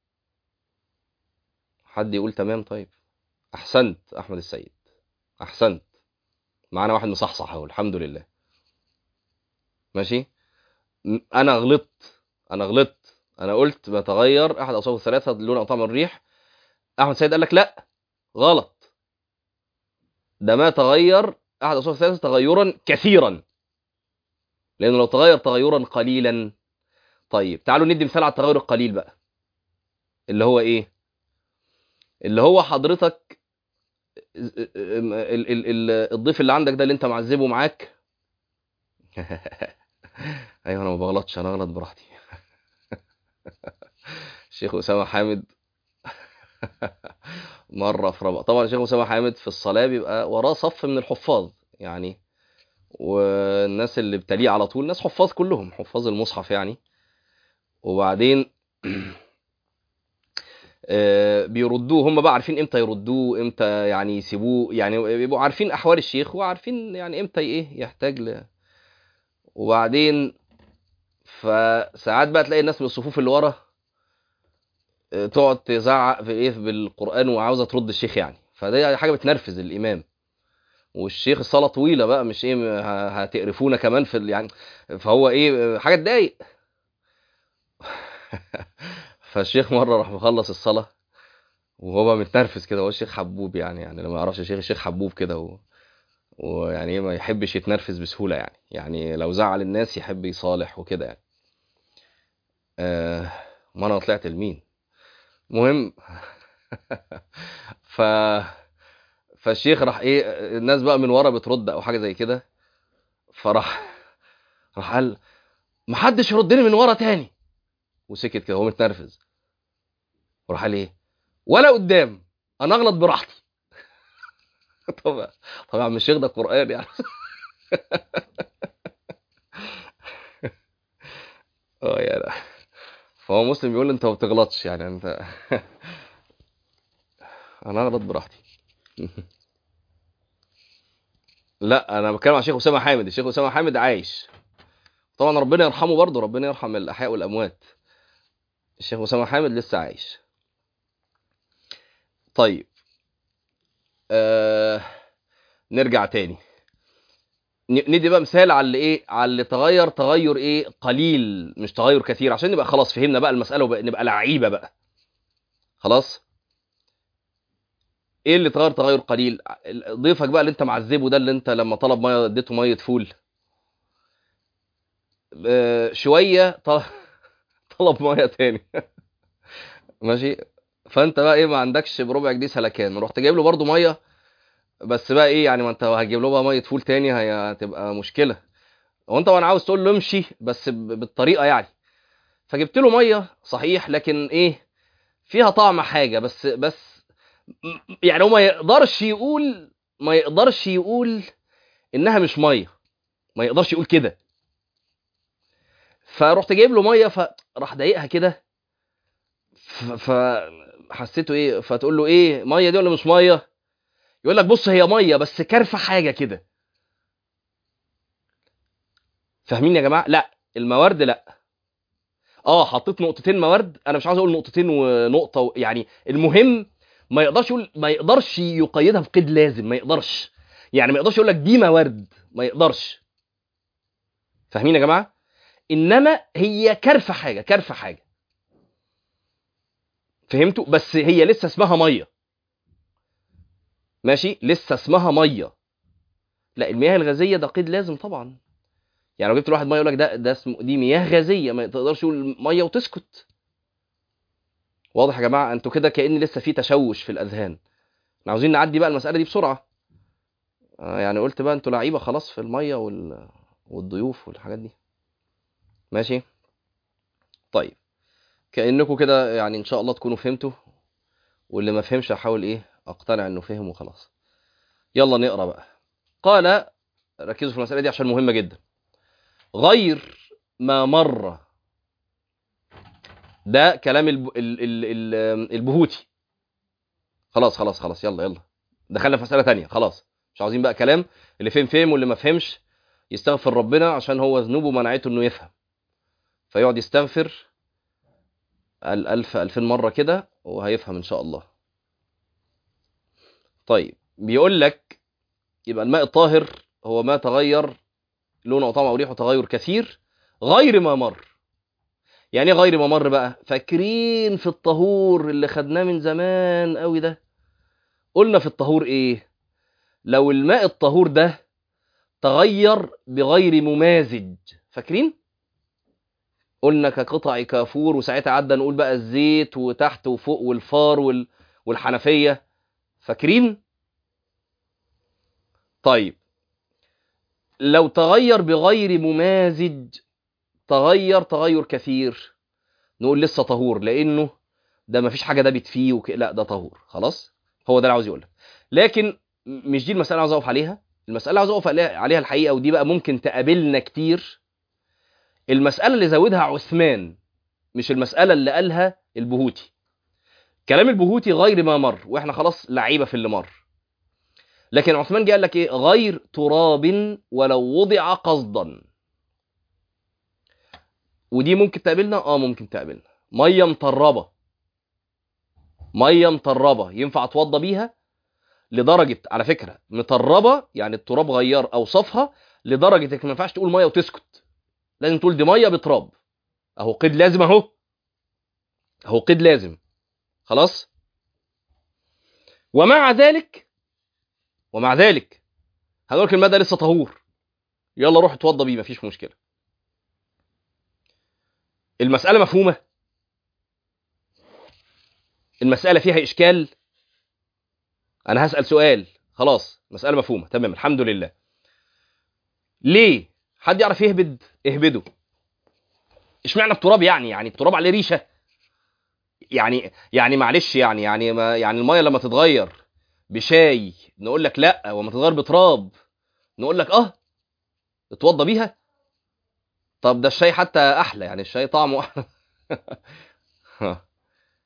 حد يقول تمام؟ طيب، أحسنت أحمد السيد، أحسنت. معانا واحد مصحصح أهو، الحمد لله. ماشي. م- أنا غلطت، أنا غلطت أنا قلت بتغير أحد أوصاف الثلاثة، اللون أو طعم الريح. أحمد السيد قال لك لأ، غلط، ده ما تغير أحد أوصاف الثلاثة تغيرا كثيرا، لأنه لو تغير تغيرا قليلا. طيب تعالوا ندي مثال على التغير القليل بقى، اللي هو إيه؟ اللي هو حضرتك ال- ال- ال- الضيف اللي عندك ده اللي أنت معذبه معاك. أيوه، أنا ما بغلطش، أنا أغلط براحتي. الشيخ أسامة حامد مرة في رابعة، طبعا الشيخ أسامة حامد في الصلاة بيبقى وراه صف من الحفاظ يعني، والناس اللي بتليه على طول ناس حفاظ، كلهم حفاظ المصحف يعني. وبعدين آه، بيردوه، هم بقى عارفين امتى يردوه امتى يعني يسيبوه، يعني بيبقوا عارفين احوال الشيخ وعارفين يعني امتى ايه يحتاج ل... وبعدين فساعات بقى تلاقي الناس من الصفوف اللي ورا آه، تقعد تزعق في ايه بالقرآن وعاوزه ترد الشيخ يعني، فده حاجه بتنرفز الامام. والشيخ الصلاه طويله بقى، مش ايه ه- هتقرفونا كمان في ال- يعني، فهو ايه حاجه تضايق. فالشيخ مره راح مخلص الصلاه وهو بقى متنرفز كده، هو الشيخ حبوب يعني، يعني لما يعرفش الشيخ، الشيخ حبوب كده و... ويعني ايه ما يحبش يتنرفز بسهولة يعني، يعني لو زعل الناس يحب يصالح وكده يعني. آه ما انا طلعت لمين؟ مهم. ف فالشيخ راح ايه، الناس بقى من ورا بترد او حاجة زي كده، فراح راح قال محدش يردني من ورا تاني، وسكت كده هو متنرفز. وراح قال ايه ولا قدام، انا اغلط براحتي. طبعا طبعا مش الشيخ ده قرآن يعني. اه يعني، فهو مسلم بيقول انت ما بتغلطش يعني انت. انا اغلط براحتي. لا انا بتكلم عن الشيخ اسامه حامد. الشيخ اسامه حامد عايش طبعا، ربنا يرحمه برضه، ربنا يرحم الاحياء والاموات. الشيخ اسامه حامد لسه عايش. طيب آه نرجع تاني، ن- ندي بقى مثال على اللي ايه، على اللي تغير تغير ايه قليل، مش تغير كثير، عشان نبقى خلاص فهمنا بقى المساله ونبقى لعيبه بقى خلاص. ايه اللي تغير تغير قليل؟ ضيفك بقى اللي انت معذبه ده، اللي انت لما طلب ميه اديته ميه فول، آه شويه ط- طلب ميه تاني ماشي. فانت بقى ايه، ما عندكش بربع جنيه سلكان، رحت جايب له برضه ميه، بس بقى ايه يعني، ما انت هتجيب له بقى ميه فول تاني هي هتبقى مشكله. هو انت وانا عاوز تقول له امشي بس ب- بالطريقه يعني. فجبت له ميه صحيح، لكن ايه، فيها طعم حاجه بس بس م- يعني هو ما يقدرش يقول، ما يقدرش يقول انها مش ميه، ما يقدرش يقول كده. فرحت جايب له ميه، فراح ضايقها كده، ف- فحسيته ايه، فتقول له ايه، ميه دي ولا مش ميه؟ يقول لك بص هي ميه بس كارفه حاجه كده. فاهمين يا جماعه؟ لا الموارد لا. اه حطيت نقطتين موارد، انا مش عاوز اقول نقطتين ونقطه و... يعني المهم ما يقدرش يقول، ما يقدرش يقيدها بقيد لازم، ما يقدرش يعني، ما يقدرش يقول لك دي موارد، ما يقدرش. فاهمين يا جماعه؟ انما هي كارفه حاجه، كارفه حاجه. فهمتوا؟ بس هي لسه اسمها ميه، ماشي، لسه اسمها ميه. لا المياه الغازيه ده قيد لازم طبعا. يعني لو جبت لواحد ميه يقول لك ده ده اسمه، دي مياه غازيه، ما تقدرش تقول ميه وتسكت. واضح يا جماعه؟ انتوا كده كأن لسه في تشوش في الاذهان. احنا عاوزين نعدي بقى المساله دي بسرعه. آه، يعني قلت بقى انتوا لعيبه خلاص في الميه وال... والضيوف والحاجات دي. ماشي. طيب كأنكم كده يعني ان شاء الله تكونوا فهمتوا، واللي ما فهمش هحاول ايه اقتنع انه فهم وخلاص. يلا نقرا بقى. قال، ركزوا في المساله دي عشان مهمه جدا. غير ما مر، ده كلام الب... ال... ال... ال... البهوتي. خلاص خلاص خلاص يلا يلا، دخلنا في مساله تانية خلاص. مش عاوزين بقى كلام، اللي فهم فهم واللي ما فهمش يستغفر ربنا، عشان هو ذنوبه منعته انه يفهم، فيقعد يستغفر الألف ألفين مرة كده وهيفهم إن شاء الله. طيب بيقول لك يبقى الماء الطاهر هو ما تغير لونه وطعمه وريحه تغير كثير غير ما مر. يعني ايه غير ما مر بقى؟ فاكرين في الطهور اللي خدناه من زمان قوي ده، قلنا في الطهور ايه؟ لو الماء الطهور ده تغير بغير ممازج، فاكرين؟ قلنا كقطع كافور، وساعتها عدى نقول بقى الزيت وتحت وفوق والفار وال... والحنفية. فاكرين؟ طيب لو تغير بغير ممازج، تغير تغير كثير، نقول لسه طهور، لانه ده مفيش حاجه دابت فيه وك... لا ده طهور خلاص. هو ده اللي عاوز يقوله. لكن مش دي المساله اللي عاوز اقف عليها. المساله اللي عاوز اقف عليها الحقيقه، ودي بقى ممكن تقابلنا كتير، المساله اللي زودها عثمان، مش المساله اللي قالها البهوتي. كلام البهوتي غير ما مر، واحنا خلاص لعيبه في اللي مر. لكن عثمان جه قال لك ايه؟ غير تراب ولو وضع قصدا. ودي ممكن تقابلنا، اه ممكن تقابلنا. ميه مطربه، ميه مطربه ينفع اتوضى بيها، لدرجه على فكره مطربه يعني التراب غير اوصافها لدرجه انك ما ينفعش تقول ميه وتسكت، لازم تقول دي ميه بتراب. اهو قيد لازم، اهو اهو قيد لازم خلاص. ومع ذلك، ومع ذلك هنقول لك الماء ده لسه طهور، يلا روح اتوضى بيه مفيش مشكله. المساله مفهومه؟ المساله فيها اشكال؟ انا هسال سؤال، خلاص مساله مفهومه تمام الحمد لله. ليه؟ حد يعرف يهبد؟ اهبده. اشمعنى التراب؟ يعني يعني التراب عليه ريشه؟ يعني يعني معلش يعني يعني ما يعني الميه لما تتغير بشاي نقول لك لا، وما تتغير بتراب نقول لك اه اتوضى بيها؟ طب ده الشاي حتى احلى، يعني الشاي طعمه احلى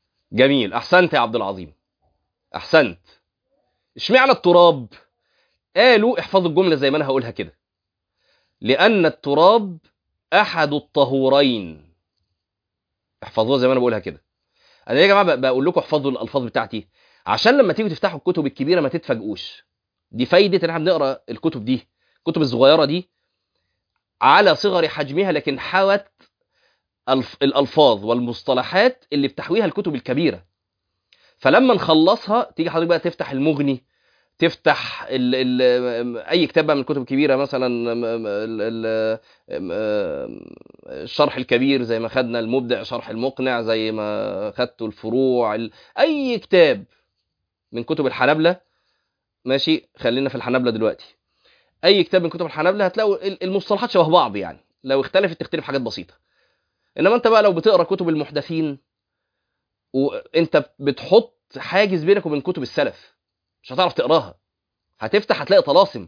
جميل، احسنت يا عبد العظيم، احسنت. اشمعنى التراب؟ قالوا احفظوا الجملة زي ما أنا هقولها كده: لأن التراب أحد الطهورين. احفظوها زي ما أنا بقولها كده. أنا يا جماعة بقول لكم احفظوا الألفاظ بتاعتي عشان لما تيجوا تفتحوا الكتب الكبيرة ما تتفاجئوش. دي فايدة إن احنا بنقرأ الكتب دي، الكتب الصغيرة دي على صغر حجمها، لكن حوت الألفاظ والمصطلحات اللي بتحويها الكتب الكبيرة. فلما نخلصها تيجي حضرتك بقى تفتح المغني، تفتح ال ال اي كتاب بقى من الكتب الكبيره، مثلا ال ال الشرح الكبير زي ما خدنا، المبدع شرح المقنع زي ما خدته، الفروع، ال- اي كتاب من كتب الحنابلة، ماشي خلينا في الحنابلة دلوقتي، اي كتاب من كتب الحنابلة هتلاقوا ال- المصطلحات شبه بعض، يعني لو اختلفت تختلف حاجات بسيطه. انما انت بقى لو بتقرا كتب المحدثين وانت بتحط حاجز بينك وبين كتب السلف، مش هتعرف تقراها، هتفتح هتلاقي طلاسم.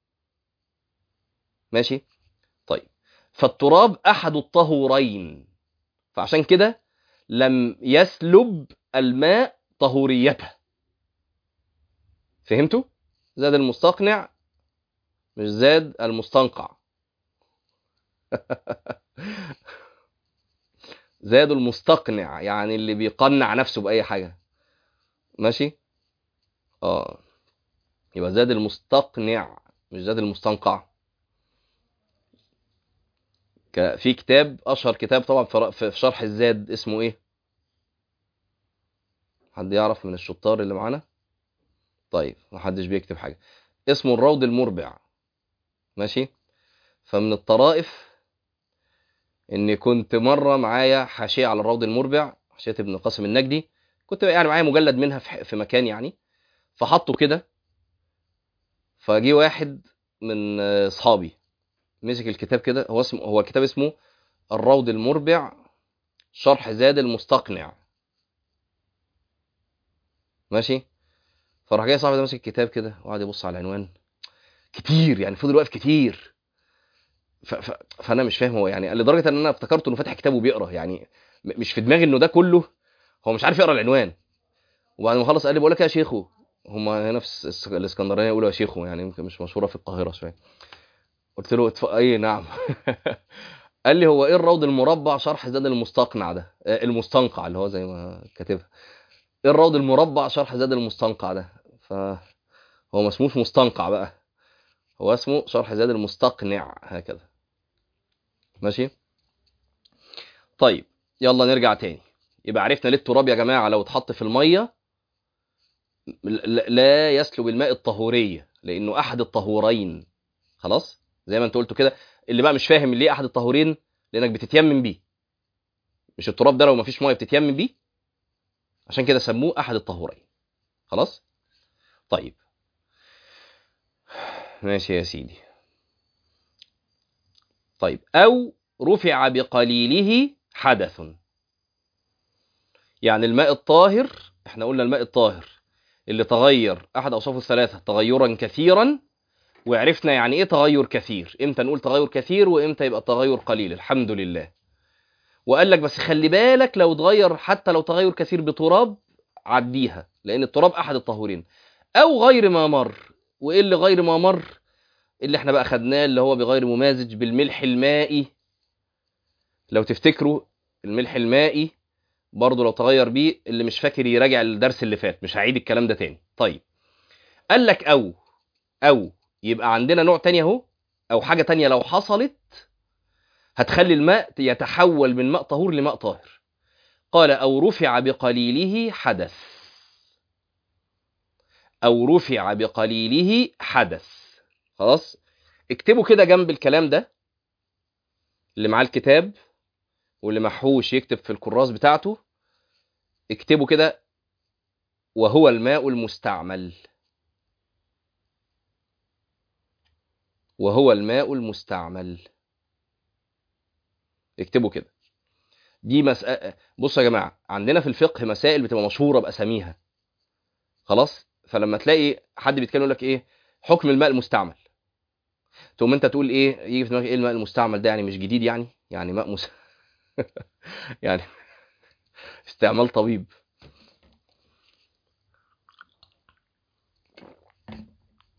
ماشي طيب. فالتراب احد الطهورين، فعشان كده لم يسلب الماء طهوريته. فهمتوا؟ زاد المستقنع مش زاد المستنقع. زاد المستقنع يعني اللي بيقنع نفسه بأي حاجة. ماشي اه، يبقى زاد المستقنع مش زاد المستنقع. ك- في كتاب اشهر كتاب طبعا في في- في شرح الزاد اسمه ايه؟ حد يعرف من الشطار اللي معانا؟ طيب محدش بيكتب حاجة. اسمه الروض المربع. ماشي. فمن الطرائف اني كنت مرة معايا حاشية على الروض المربع، حاشية ابن قاسم النجدي، كنت يعني معايا مجلد منها في في مكان يعني، فحطه كده، فجي واحد من آه، اصحابي مسك الكتاب كده، هو اسمه هو كتاب اسمه الروض المربع شرح زاد المستقنع. ماشي. فراح جاي صاحبي ده ماسك الكتاب كده وقعد يبص على العنوان كتير، يعني فضل واقف كتير. ف... ف... فانا مش فاهم هو يعني، لدرجه ان انا افتكرت انه فاتح كتاب وبيقرا يعني، م- مش في دماغي انه ده كله هو مش عارف يقرا العنوان. وبعد ما خلص قال لي: بقول لك يا شيخو، هم هنا في الس- الس- الاسكندرانيه يقولوا يا شيخو، يعني يمكن مش مشهوره في القاهره شويه. قلت له: اتف... اي نعم. قال لي: هو ايه الروض المربع شرح زاد المستقنع ده، آه، المستنقع اللي هو زي ما كاتبها، ايه الروض المربع شرح زاد المستنقع ده؟ فهو ما اسموش مستنقع بقى، هو اسمه شرح زاد المستقنع هكذا. ماشي طيب. يلا نرجع تاني. يبقى عرفنا ليه التراب يا جماعه لو اتحط في الميه ل- لا يسلب الماء الطهوريه، لانه احد الطهورين. خلاص زي ما انت قلت كده. اللي بقى مش فاهم ليه احد الطهورين، لانك بتتيمم بيه. مش التراب ده لو ما فيش ميه بتتيمم بيه، عشان كده سموه احد الطهورين. خلاص طيب. ماشي يا سيدي. طيب او رفع بقليله حدث. يعني الماء الطاهر، احنا قلنا الماء الطاهر اللي تغير احد اوصافه الثلاثه تغيرا كثيرا، وعرفنا يعني ايه تغير كثير، امتى نقول تغير كثير وامتى يبقى تغير قليل، الحمد لله. وقال لك بس خلي بالك لو اتغير، حتى لو تغير كثير بتراب عديها، لان التراب احد الطهورين. او غير ما مر. وايه اللي غير ما مر؟ اللي احنا بقى خدناه، اللي هو بغير ممازج بالملح المائي. لو تفتكروا الملح المائي برضه لو تغير بيه، اللي مش فاكر يراجع الدرس اللي فات، مش هعيد الكلام ده تاني. طيب قال لك او او يبقى عندنا نوع تاني اهو، او حاجه تانية لو حصلت هتخلي الماء يتحول من ماء طهور لماء طاهر. قال: او رفع بقليله حدث. او رفع بقليله حدث. خلاص. اكتبوا كده جنب الكلام ده، اللي معاه الكتاب واللي محوش يكتب في الكراس بتاعته، اكتبوا كده: وهو الماء المستعمل. وهو الماء المستعمل. اكتبوا كده. دي مسألة. بصوا يا جماعة، عندنا في الفقه مسائل بتبقى مشهورة بأساميها. خلاص. فلما تلاقي حد بيتكلم يقول لك ايه حكم الماء المستعمل، تقوم انت تقول ايه، يجي في دماغك ايه الماء المستعمل ده؟ يعني مش جديد يعني يعني ماء مس... يعني استعمال طبيب.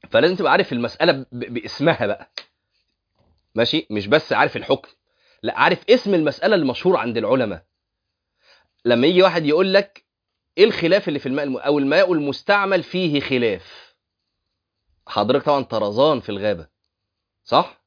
فلازم تبقى عارف المسألة ب- باسمها بقى، ماشي؟ مش بس عارف الحكم، لا، عارف اسم المسألة المشهور عند العلماء. لما يجي واحد يقول لك ايه الخلاف اللي في الماء الم... او الماء المستعمل فيه خلاف، حضرتك طبعا طرزان في الغابة، صح؟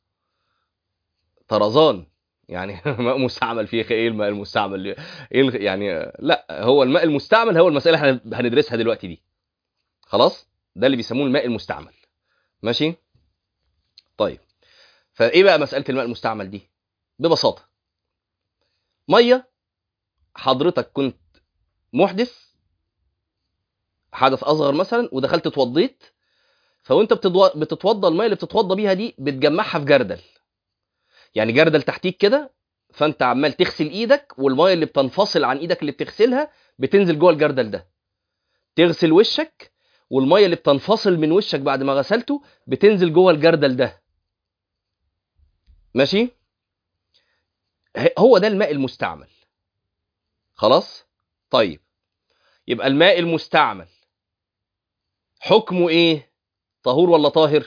طرزان يعني ماء مستعمل فيه خ- ايه الماء المستعمل، ايه الغ... يعني لا، هو الماء المستعمل هو المسألة اللي احنا هندرسها دلوقتي دي، خلاص؟ ده اللي بيسموه الماء المستعمل، ماشي؟ طيب، فايه بقى مسألة الماء المستعمل دي؟ ببساطة، مية، حضرتك كنت محدث، حدث اصغر مثلا، ودخلت اتوضيت، فوانت بتدو... بتتوضى، الميه اللي بتتوضى بيها دي بتجمعها في جردل، يعني جردل تحتيك كده، فانت عمال تغسل ايدك، والميه اللي بتنفصل عن ايدك اللي بتغسلها بتنزل جوه الجردل ده. تغسل وشك، والميه اللي بتنفصل من وشك بعد ما غسلته بتنزل جوه الجردل ده، ماشي؟ ه- هو ده الماء المستعمل، خلاص؟ طيب، يبقى الماء المستعمل حكمه ايه؟ طهور ولا طاهر؟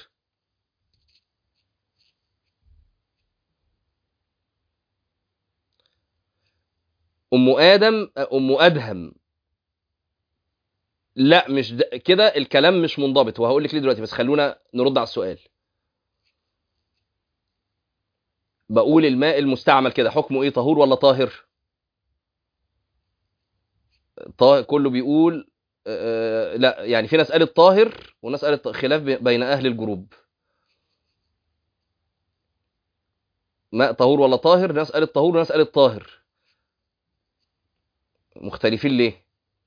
ام ادم ام ادهم، لا مش د... كده الكلام مش منضبط، وهقول لك ليه دلوقتي، بس خلونا نرد على السؤال. بقول الماء المستعمل كده حكمه ايه، طهور ولا طاهر؟ طاهر كله بيقول. آه لا، يعني في ناس قالت طاهر وناس قالت خلاف بي- بين اهل الجروب. ماء طهور ولا طاهر، ناس قالت طهور وناس قالت طاهر. مختلفين ليه؟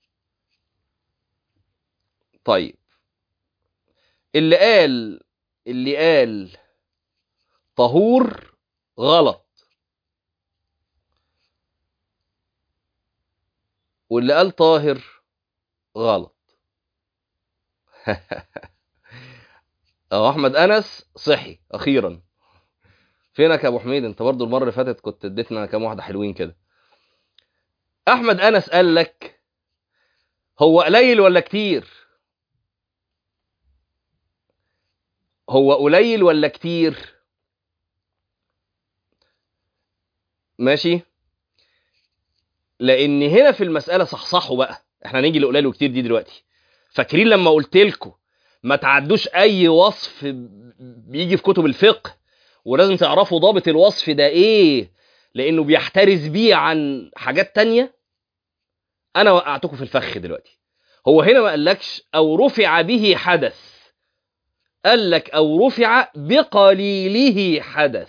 طيب، اللي قال اللي قال طهور غلط، واللي قال طاهر غلط. اه، احمد انس صحي اخيرا. فينك يا ابو حميد؟ انت برضو المره اللي فاتت كنت اديتنا كام واحده حلوين كده. احمد انس قال لك هو قليل ولا كتير؟ هو قليل ولا كتير؟ ماشي؟ لان هنا في المساله صحصحوا بقى، احنا هنيجي لقليل وكتير دي دلوقتي. فاكرين لما قلت لكم ما تعدوش اي وصف بيجي في كتب الفقه، ولازم تعرفوا ضابط الوصف ده ايه، لانه بيحترز بيه عن حاجات تانية. انا وقعتكم في الفخ دلوقتي. هو هنا ما قالكش او رفع به حدث، قال لك او رفع بقليله حدث.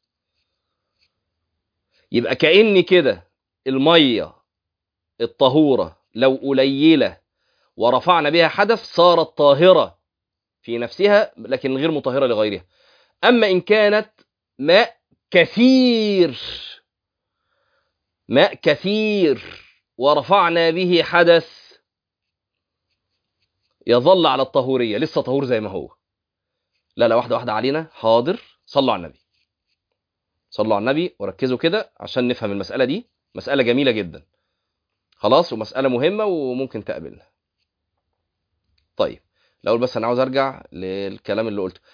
يبقى كأن كده الميه الطهوره لو قليله ورفعنا بها حدث صارت طاهره في نفسها، لكن غير مطهره لغيرها. اما ان كانت ماء كثير، ماء كثير ورفعنا به حدث، يظل على الطهوريه، لسه طهور زي ما هو. لا لا، واحده واحده علينا، حاضر. صلوا على النبي، صلوا على النبي وركزوا كده عشان نفهم المساله دي. مساله جميله جدا، خلاص، ومساله مهمه وممكن تقابلنا. طيب، الاول بس انا عاوز ارجع للكلام اللي قلته.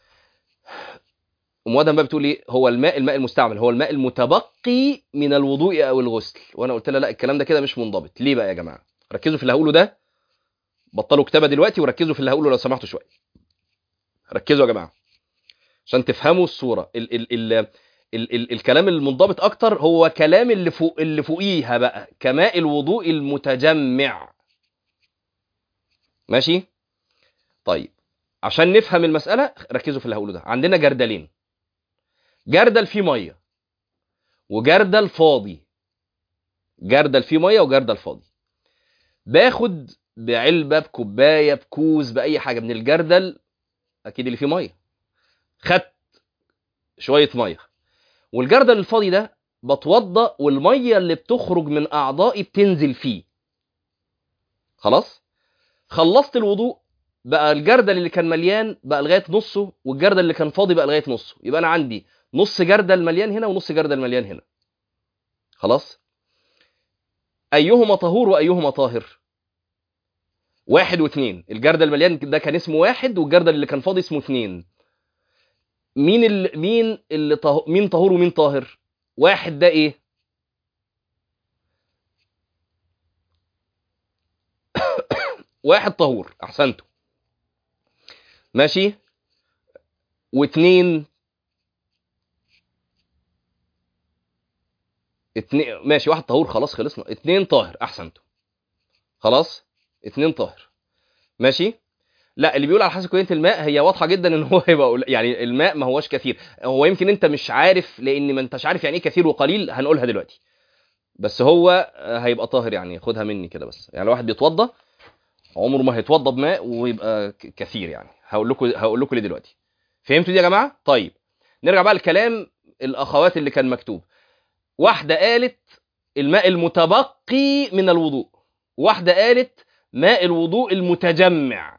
ام ادم بقى بتقول ايه؟ هو الماء الماء المستعمل هو الماء المتبقي من الوضوء او الغسل. وانا قلت لها لا، الكلام ده كده مش منضبط. ليه بقى يا جماعه؟ ركزوا في اللي هقوله ده، بطلوا كتابه دلوقتي وركزوا في اللي هقوله لو سمحتوا شويه. ركزوا يا جماعه عشان تفهموا الصوره. ال ال ال ال ال الكلام المنضبط اكتر هو كلام اللي فوق اللي فوقيها بقى، كماء الوضوء المتجمع، ماشي؟ طيب، عشان نفهم المساله ركزوا في اللي هقوله ده. عندنا جردلين، جردل فيه ميه وجردل فاضي. جردل فيه ميه وجردل فاضي. باخد بعلبه، بكوبايه، بكوز، باي حاجه من الجردل اكيد اللي فيه ميه، خدت شويه ميه، والجردل الفاضي ده بتوضى، والميه اللي بتخرج من اعضائي بتنزل فيه. خلاص، خلصت الوضوء، بقى الجردل اللي كان مليان بقى لغايه نصه، والجردل اللي كان فاضي بقى لغايه نصه. يبقى انا عندي نص جردل مليان هنا ونص جردل مليان هنا. خلاص، ايهما طهور وايهما طاهر؟ واحد واثنين، الجردل المليان ده كان اسمه واحد، والجردل اللي كان فاضي اسمه اثنين. مين ال... مين اللي طه... مين طهور ومين طاهر؟ واحد ده ايه؟ واحد طهور، احسنتوا. ماشي. واثنين، اتنين ماشي، واحد طهور خلاص خلصنا. اتنين طاهر، احسنتوا. خلاص، اتنين طاهر. ماشي. لا، اللي بيقول على حسب كميه الماء هي واضحه جدا ان هو هيبقى قليل. يعني الماء ما هوش كثير، هو يمكن انت مش عارف، لان ما انتش عارف يعني ايه كثير وقليل، هنقولها دلوقتي. بس هو هيبقى طاهر، يعني خدها مني كده. بس يعني الواحد بيتوضى عمره ما هيتوضى بماء ويبقى ك- كثير. يعني هقول لكم هقول لكم ليه دلوقتي. فهمتوا دي يا جماعه؟ طيب، نرجع بقى لكلام الاخوات اللي كان مكتوب. واحده قالت الماء المتبقي من الوضوء، واحده قالت ماء الوضوء المتجمع.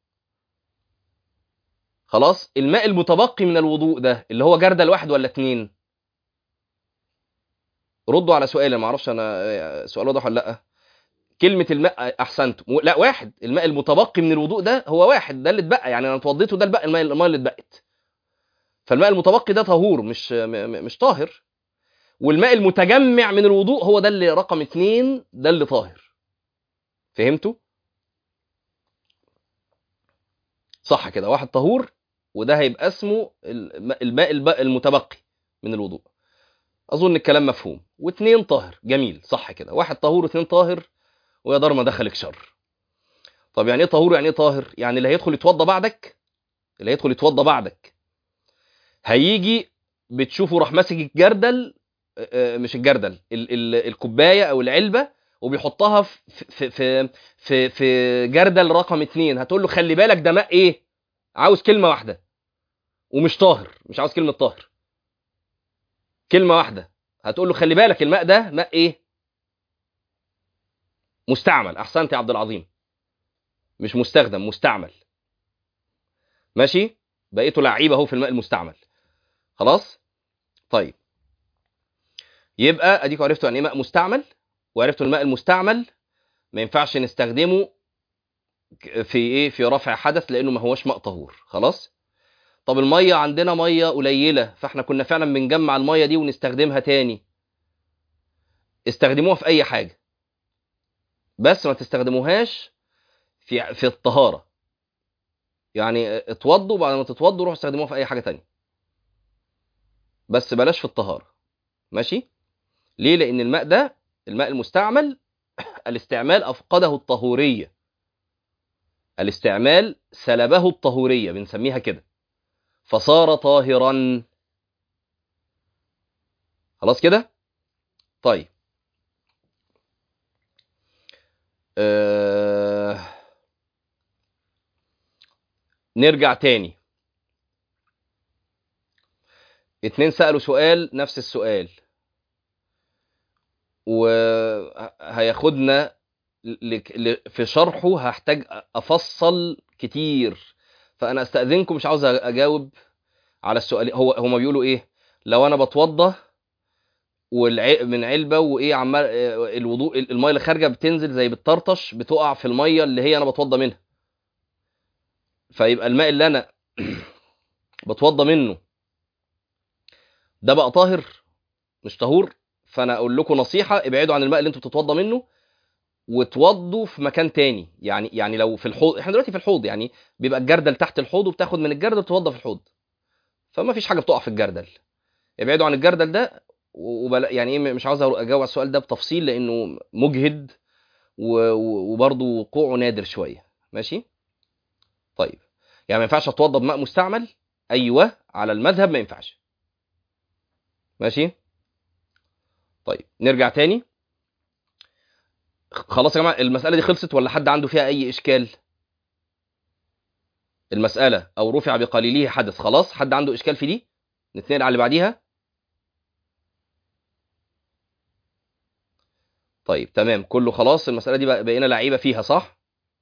خلاص، الماء المتبقي من الوضوء ده اللي هو جردل واحد ولا اتنين؟ ردوا على سؤالي، ما اعرفش انا سؤال واضح ولا لا. كلمه الماء، احسنت، لا واحد. الماء المتبقي من الوضوء ده هو واحد، ده اللي اتبقى. يعني انا اتوضيته، ده البقى، الماء الماء اللي اتبقت. فالماء المتبقي ده طهور، مش م- م- مش طاهر. والماء المتجمع من الوضوء هو ده اللي رقم اتنين، ده اللي طاهر. فهمتوا؟ صح كده، واحد طهور، وده هيبقى اسمه الماء الماء الب- المتبقي من الوضوء. اظن الكلام مفهوم. واتنين طاهر، جميل، صح كده، واحد طهور واتنين طاهر، ويا دار ما دخلك شر. طب يعني ايه طهور يعني ايه طاهر؟ يعني اللي هيدخل يتوضى بعدك، اللي هيدخل يتوضى بعدك هيجي بتشوفه راح ماسك الجردل، آه، مش الجردل، ال- ال- الكوبايه او العلبه، وبيحطها في في في في, في جردل رقم اتنين. هتقول له خلي بالك ده ماء ايه؟ عاوز كلمه واحده، ومش طاهر، مش عاوز كلمه طاهر، كلمه واحده. هتقول له خلي بالك الماء ده ماء ايه؟ مستعمل. احسنت يا عبد العظيم، مش مستخدم، مستعمل. ماشي، بقيته لعيبه اهو في الماء المستعمل. خلاص. طيب، يبقى اديكوا عرفتوا يعني ايه ماء مستعمل، وعرفتوا الماء المستعمل ما ينفعش نستخدمه في ايه؟ في رفع حدث، لانه ما هوش ماء طهور. خلاص. طب الميه، عندنا ميه قليله، فاحنا كنا فعلا بنجمع الميه دي ونستخدمها تاني. استخدموها في اي حاجه، بس ما تستخدموهاش في في الطهاره. يعني اتوضوا، بعد ما تتوضوا روحوا استخدموها في اي حاجه تانية، بس بلاش في الطهاره. ماشي. ليه؟ لان الماء ده، الماء المستعمل، الاستعمال افقده الطهوريه، الاستعمال سلبه الطهوريه، بنسميها كده، فصار طاهرا. خلاص كده. طيب، أه... نرجع تاني. اتنين سألوا سؤال نفس السؤال، وهياخدنا لك... ل... في شرحه هحتاج افصل كتير. فانا استأذنكم، مش عاوز اجاوب على السؤال. هو هما بيقولوا ايه؟ لو انا بتوضى والع... من علبه، وايه عمال آه، الوضوء، الميه اللي خارجه بتنزل زي بتطرطش، بتقع في الميه اللي هي انا بتوضى منها، فيبقى الماء اللي انا بتوضى منه ده بقى طاهر مش طهور. فانا اقول لكم نصيحه، ابعدوا عن الماء اللي انتوا بتتوضى منه، وتوضوا في مكان تاني. يعني يعني لو في الحوض، احنا دلوقتي في الحوض، يعني بيبقى الجردل تحت الحوض، وبتاخد من الجردل تتوضى في الحوض، فما فيش حاجه بتقع في الجردل. ابعدوا عن الجردل ده. وبلا يعني ايه، مش عاوز اجاوب على السؤال ده بتفصيل لانه مجهد، و- و- وبرضه وقوعه نادر شويه. ماشي. طيب، يعني ما ينفعش اتوضى بماء مستعمل؟ ايوه، على المذهب ما ينفعش. ماشي. طيب، نرجع تاني. خلاص يا جماعه، المساله دي خلصت ولا حد عنده فيها اي اشكال؟ المساله او رفع بقليله حدث، خلاص. حد عنده اشكال في دي؟ نتنقل على اللي بعديها. طيب تمام، كله خلاص. المساله دي بق- بقينا لعيبه فيها، صح؟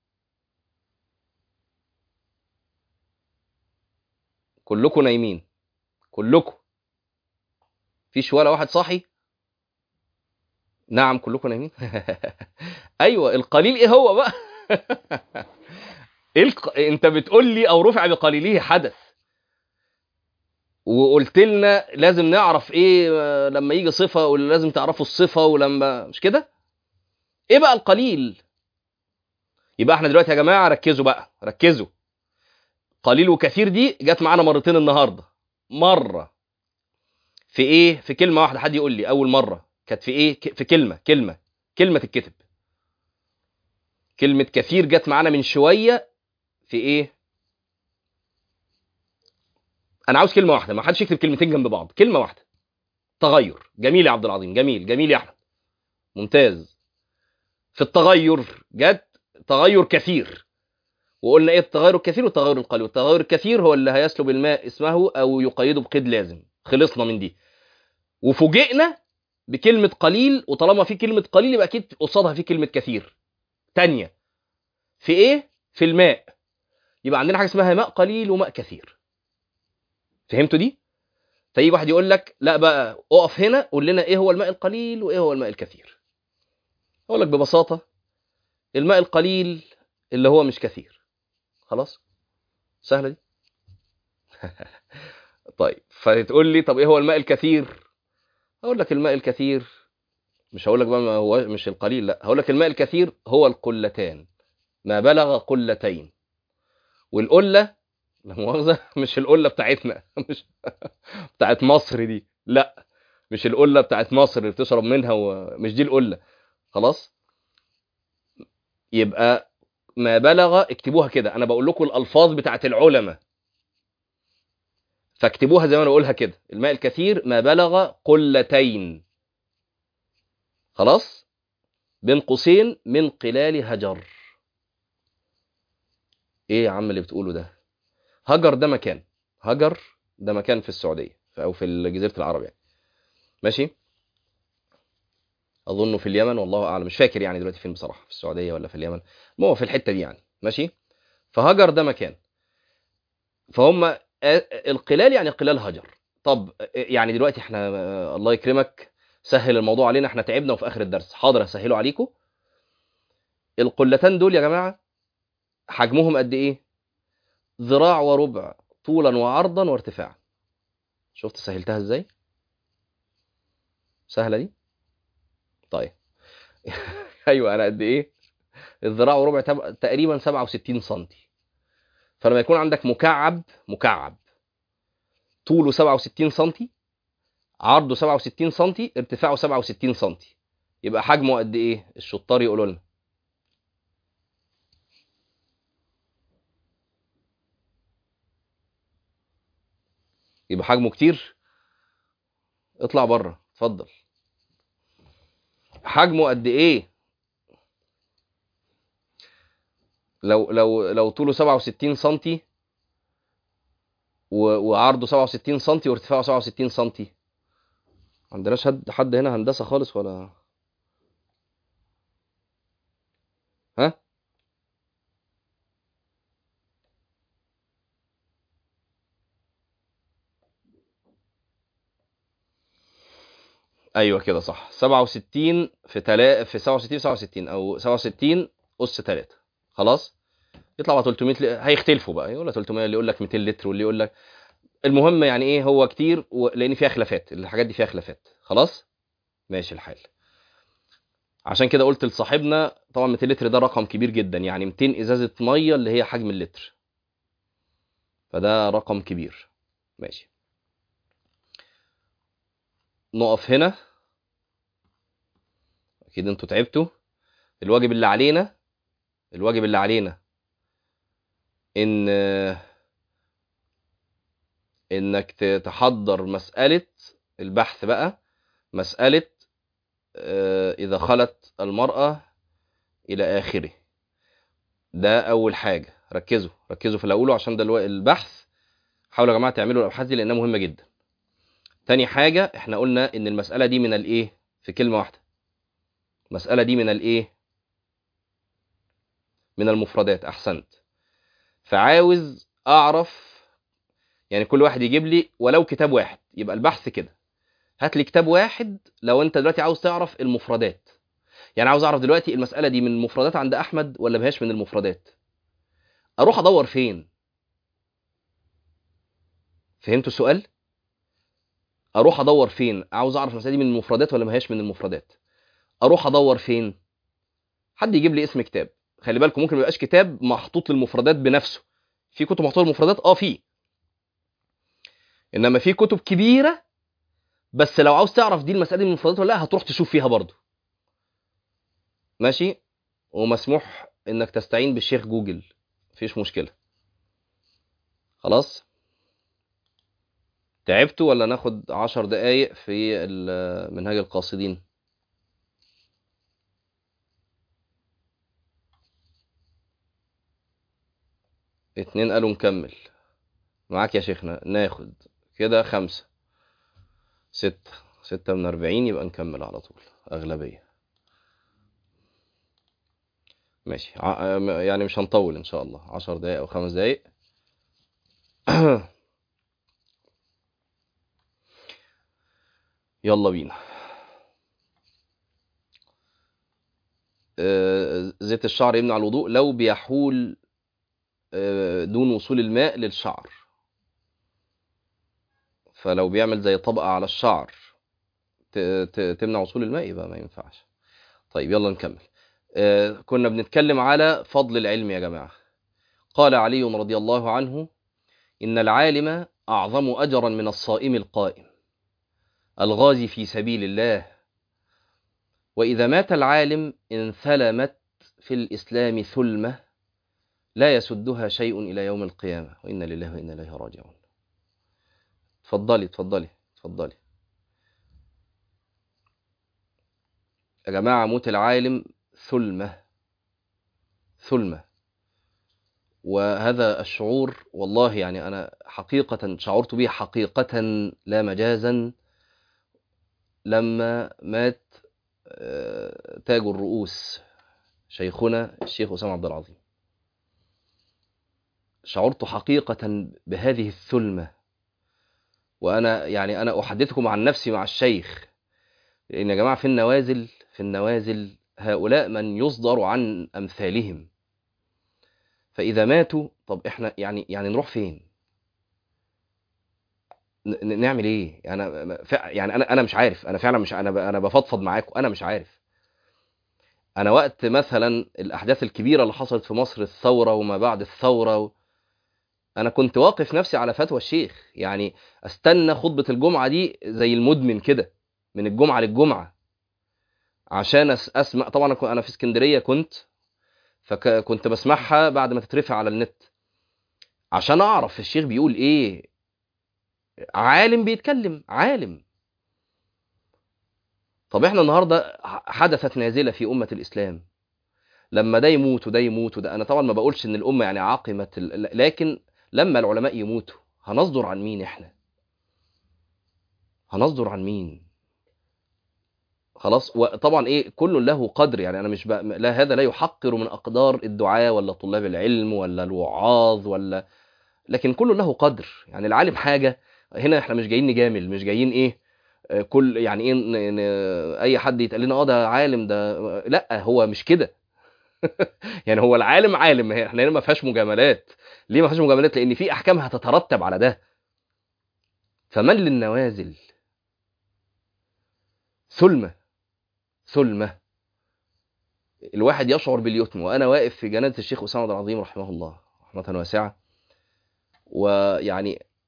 كلكم نايمين، كلكم، فيش ولا واحد صاحي؟ نعم، كلكم نايمين. ايوه، القليل ايه هو بقى؟ ايه الق... انت بتقول لي او رفع بقليله حدث، وقلت لنا لازم نعرف ايه لما يجي صفه، ولا لازم تعرفوا الصفه، ولما مش كده ايه بقى القليل؟ يبقى احنا دلوقتي يا جماعه ركزوا بقى، ركزوا. قليل وكثير دي جت معانا مرتين النهارده. مره في ايه؟ في كلمه واحده. حد يقول لي اول مره كانت في ايه؟ في كلمه كلمه كلمه تتكتب. كلمه كثير جت معانا من شويه في ايه؟ انا عاوز كلمه واحده، ما حدش يكتب كلمتين جنب بعض، كلمه واحده. تغير. جميل يا عبد العظيم، جميل جميل يا احمد، ممتاز. في التغير جت تغير كثير، وقلنا ايه التغير الكثير والتغير القليل. والتغير الكثير هو اللي هيسلب الماء اسمه او يقيده بقيد لازم. خلصنا من دي. وفوجئنا بكلمه قليل، وطالما في كلمه قليل يبقى اكيد قصادها في كلمه كثير تانية. في ايه؟ في الماء. يبقى عندنا حاجه اسمها ماء قليل وماء كثير. فهمتوا دي؟ فيجي واحد يقول لك لا بقى اقف هنا قول لنا ايه هو الماء القليل وايه هو الماء الكثير. اقول لك ببساطه الماء القليل اللي هو مش كثير. خلاص، سهله دي. طيب فتقول لي طب ايه هو الماء الكثير؟ اقول لك الماء الكثير، مش هقول لك بقى ما هو مش القليل، لا هقول لك الماء الكثير هو القلتان، ما بلغ قلتين. والقله لا مؤاخذه مش القله بتاعتنا، مش بتاعت مصر دي، لا مش القله بتاعت مصر اللي بتشرب منها، ومش دي القله. خلاص، يبقى ما بلغ، اكتبوها كده، انا بقول لكم الالفاظ بتاعت العلماء فاكتبوها زي ما انا بقولها كده. الماء الكثير ما بلغ قلتين. خلاص، بين قوسين من قلال هجر. ايه يا عم اللي بتقوله ده؟ هجر ده مكان، هجر ده مكان في السعوديه او في جزيره العرب يعني. ماشي، اظنه في اليمن، والله اعلم، مش فاكر يعني دلوقتي فين بصراحه، في السعوديه ولا في اليمن، ما هو في الحته دي يعني. ماشي، فهجر ده مكان. فهم القلال يعني قلال هجر. طب يعني دلوقتي احنا الله يكرمك سهل الموضوع علينا، احنا تعبنا وفي اخر الدرس. حاضر اسهله عليكم. القلتان دول يا جماعه حجمهم قد ايه؟ ذراع وربع طولا وعرضا وارتفاعا. شفت سهلتها ازاي؟ سهله دي. طيب ايوه انا قد ايه؟ الذراع وربع تب- تقريبا سبعة وستين سنتي. فلما يكون عندك مكعب، مكعب طوله سبعة وستين سنتي، عرضه سبعة وستين سنتي، ارتفاعه سبعة وستين سنتي، يبقى حجمه قد ايه؟ الشطار يقولوا لنا. يبقى حجمه كتير. اطلع بره اتفضل. حجمه قد ايه؟ لو لو لو طوله سبعة وستين سنتي و- وعرضه سبعة وستين سنتي وارتفاعه سبعة وستين سنتي. ما عندناش حد حد هنا هندسة خالص ولا؟ ها؟ ايوه كده صح. سبعة وستين في تلا في سبعة وستين سبعة وستين او سبعة وستين اس ثلاثة. خلاص، يطلع بقى تلتمية ل... هيختلفوا بقى، يقول لك تلتمية، اللي يقول لك ميتين لتر، واللي يقول لك. المهم يعني ايه هو كتير و... لان فيها خلافات، الحاجات دي فيها خلافات. خلاص، ماشي الحال. عشان كده قلت لصاحبنا طبعا ميتين لتر ده رقم كبير جدا، يعني ميتين ازازه ميه اللي هي حجم اللتر، فده رقم كبير. ماشي، نقف هنا. اكيد انتوا تعبتوا. الواجب اللي علينا، الواجب اللي علينا ان انك ت- تحضر مساله البحث بقى. مساله آه، اذا خلت المراه الى اخره. ده اول حاجه، ركزوا ركزوا في الاول عشان ده الو- البحث. حاولوا يا جماعه تعملوا الابحاث دي لانها مهمه جدا. تاني حاجه احنا قلنا ان المساله دي من الايه؟ في كلمه واحده، المساله دي من الايه؟ من المفردات. احسنت. فعاوز اعرف يعني كل واحد يجيب لي ولو كتاب واحد. يبقى البحث كده، هات لي كتاب واحد لو انت دلوقتي عاوز تعرف المفردات. يعني عاوز اعرف دلوقتي المساله دي من المفردات عند احمد ولا ماهيش من المفردات، اروح ادور فين؟ فهمتوا السؤال؟ اروح ادور فين؟ عاوز اعرف المساله دي من المفردات ولا ماهيش من المفردات، اروح ادور فين؟ حد يجيب لي اسم كتاب. خلي بالكم ممكن ما يبقاش كتاب محطوط للمفردات بنفسه. في كتب محطوطه للمفردات، اه في، انما في كتب كبيره، بس لو عاوز تعرف دي المساله دي من المفردات ولا لا هتروح تشوف فيها برضو. ماشي. ومسموح انك تستعين بالشيخ جوجل، مفيش مشكله. خلاص. تعبتوا ولا ناخد عشر دقايق في منهاج القاصدين؟ اتنين قالوا نكمل. معاك يا شيخنا، ناخد كده خمسة ستة ستة من أربعين، يبقى نكمل على طول أغلبية. ماشي. يعني مش هنطول إن شاء الله، عشر دقايق أو خمس دقايق. يلا بينا. زيت الشعر يمنع الوضوء لو بيحول دون وصول الماء للشعر، فلو بيعمل زي طبقة على الشعر تمنع وصول الماء يبقى ما ينفعش. طيب يلا نكمل. كنا بنتكلم على فضل العلم يا جماعة. قال علي رضي الله عنه: إن العالم أعظم أجرا من الصائم القائم الغازي في سبيل الله، وإذا مات العالم انثلمت في الإسلام ثلمة لا يسدها شيء إلى يوم القيامة، وإنا لله وإنا إليه راجعون. تفضلي تفضلي تفضلي يا جماعة. موت العالم ثلمة ثلمة، وهذا الشعور والله يعني أنا حقيقة شعرت به حقيقة لا مجازا لما مات تاج الرؤوس شيخنا الشيخ أسامة عبد العظيم. شعرت حقيقة بهذه الثلمة، وأنا يعني أنا أحدثكم عن نفسي مع الشيخ، لأن يا جماعة في النوازل في النوازل هؤلاء من يصدر عن أمثالهم، فإذا ماتوا طب إحنا يعني يعني نروح فين؟ نعمل إيه؟ يعني يعني أنا أنا مش عارف. أنا فعلا مش أنا أنا بفضفض معاكم، أنا مش عارف. أنا وقت مثلا الأحداث الكبيرة اللي حصلت في مصر، الثورة وما بعد الثورة و... أنا كنت واقف نفسي على فتوى الشيخ، يعني أستنى خطبة الجمعة دي زي المدمن كده من الجمعة للجمعة عشان أسمع. طبعا أنا في اسكندرية كنت، فكنت بسمعها بعد ما تترفع على النت عشان أعرف الشيخ بيقول إيه. عالم بيتكلم، عالم. طب إحنا النهاردة حدثت نازلة في أمة الإسلام، لما ده يموت وده يموت وده، أنا طبعا ما بقولش إن الأمة يعني عاقمة، لكن لما العلماء يموتوا هنصدر عن مين؟ إحنا هنصدر عن مين؟ خلاص. وطبعا ايه، كل له قدر. يعني انا مش ب... لا، هذا لا يحقر من اقدار الدعاة ولا طلاب العلم ولا الوعاظ ولا، لكن كل له قدر. يعني العالم حاجة. هنا احنا مش جايين نجامل، مش جايين ايه كل يعني ايه ن... ن... اي حد يتقال لنا اه ده عالم ده، لا هو مش كده. يعني هو العالم عالم، احنا هنا ما فيهاش مجاملات. ليه ما فيهاش مجاملات؟ لان في احكام هتترتب على ده. فمن للنوازل ثلمة ثلمة الواحد يشعر باليتم وانا واقف في جنازة الشيخ أسامة عبد العظيم رحمه الله رحمة واسعة. ويعني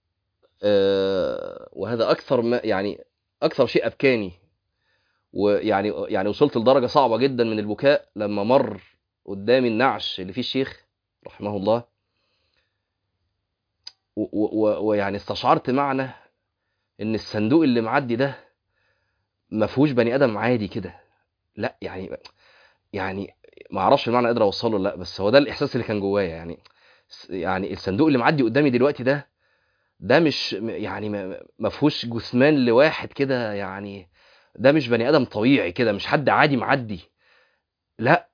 آه وهذا اكثر ما يعني اكثر شيء ابكاني، ويعني يعني وصلت لدرجة صعبة جدا من البكاء لما مر قدامي النعش اللي فيه الشيخ رحمه الله، ويعني استشعرت معنى ان الصندوق اللي معدي ده ما فيهوش بني ادم عادي كده. لا يعني يعني ما اعرفش المعنى قادر اوصله، لا بس هو ده الاحساس اللي كان جوايا. يعني يعني الصندوق اللي معدي قدامي دلوقتي ده ده مش يعني ما فيهوش جثمان لواحد كده، يعني ده مش بني ادم طبيعي كده، مش حد عادي معدي، لا.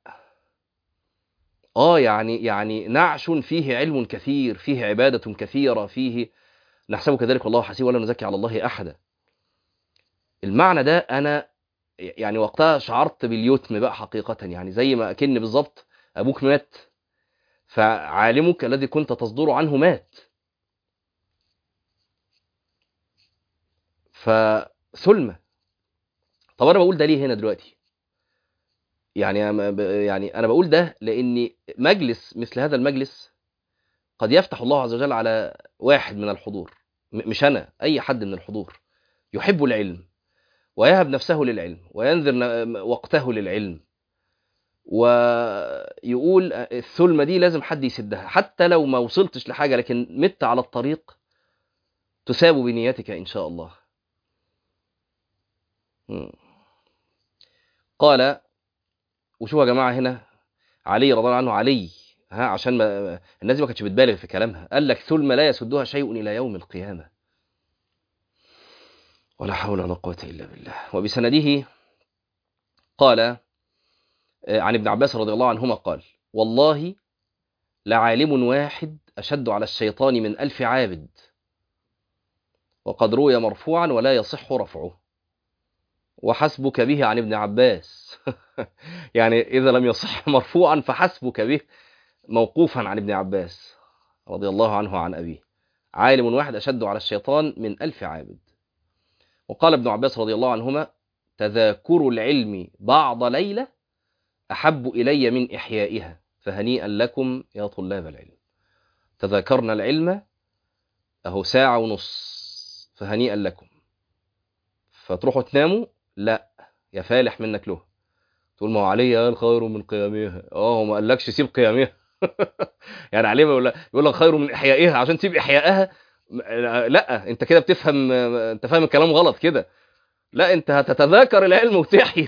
اه يعني يعني نعش فيه علم كثير، فيه عبادة كثيرة، فيه نحسبه كذلك والله حسيب ولا نزكي على الله احدا. المعنى ده انا يعني وقتها شعرت باليتم بقى حقيقة، يعني زي ما أكن بالظبط أبوك مات، فعالمك الذي كنت تصدر عنه مات. فثلمة. طب أنا بقول ده ليه هنا دلوقتي؟ يعني يعني أنا بقول ده لأن مجلس مثل هذا المجلس قد يفتح الله عز وجل على واحد من الحضور، مش أنا، أي حد من الحضور يحب العلم ويهب نفسه للعلم وينذر وقته للعلم، ويقول الثلمة دي لازم حد يسدها، حتى لو ما وصلتش لحاجة لكن مت على الطريق تساب بنيتك إن شاء الله. قال، وشوفوا يا جماعة هنا علي رضي الله عنه، علي ها عشان ما الناس دي ما كانتش بتبالغ في كلامها، قال لك ثلمة لا يسدها شيء إلى يوم القيامة، ولا حول ولا قوة إلا بالله. وبسنده قال عن ابن عباس رضي الله عنهما قال: والله لعالم واحد أشد على الشيطان من ألف عابد، وقد روي مرفوعا ولا يصح رفعه، وحسبك به عن ابن عباس. يعني إذا لم يصح مرفوعا فحسبك به موقوفا عن ابن عباس رضي الله عنه عن أبيه: عالم واحد أشد على الشيطان من ألف عابد. وقال ابن عباس رضي الله عنهما: تذاكر العلم بعض ليلة أحب إلي من إحيائها، فهنيئا لكم يا طلاب العلم. تذاكرنا العلم أهو ساعة ونص، فهنيئا لكم. فتروحوا تناموا؟ لا، يا فالح منك له. تقول ما هو علي قال خير من قيامها. اه هو ما قالكش سيب قيامها. يعني عليه بيقول لك بيقول لك خير من احيائها عشان تسيب احيائها؟ لا، انت كده بتفهم، انت فاهم الكلام غلط كده. لا، انت هتتذاكر العلم وتحيي.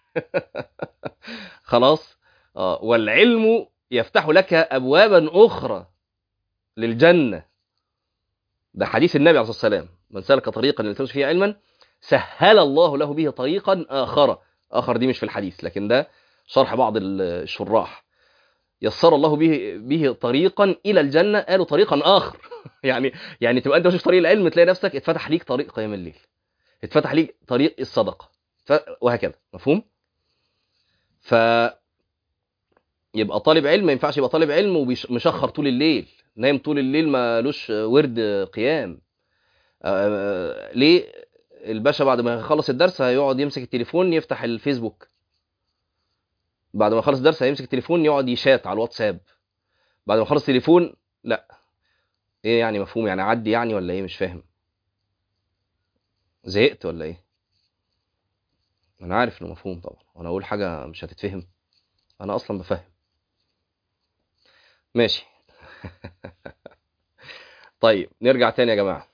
خلاص. اه والعلم يفتح لك ابوابا اخرى للجنه. ده حديث النبي عليه الصلاه والسلام: من سلك طريقا يلتمس فيه علما سهل الله له به طريقا اخر. اخر دي مش في الحديث، لكن ده شرح بعض الشراح. يسر الله به به طريقا الى الجنه، قالوا طريقا اخر. يعني يعني تبقى انت ماشي في طريق العلم تلاقي نفسك اتفتح ليك طريق قيام الليل، اتفتح ليك طريق الصدقه، وهكذا. مفهوم؟ ف يبقى طالب علم ما ينفعش يبقى طالب علم ومشخر طول الليل، نايم طول الليل مالوش ورد قيام. آه ليه؟ الباشا بعد ما يخلص الدرس هيقعد يمسك التليفون يفتح الفيسبوك، بعد ما يخلص الدرس هيمسك التليفون يقعد يشات على الواتساب، بعد ما يخلص التليفون لا. ايه يعني؟ مفهوم يعني عدي يعني ولا ايه؟ مش فاهم. زهقت ولا ايه؟ انا عارف انه مفهوم طبعا، وانا اقول حاجه مش هتتفهم؟ انا اصلا بفهم. ماشي. طيب نرجع تاني يا جماعه.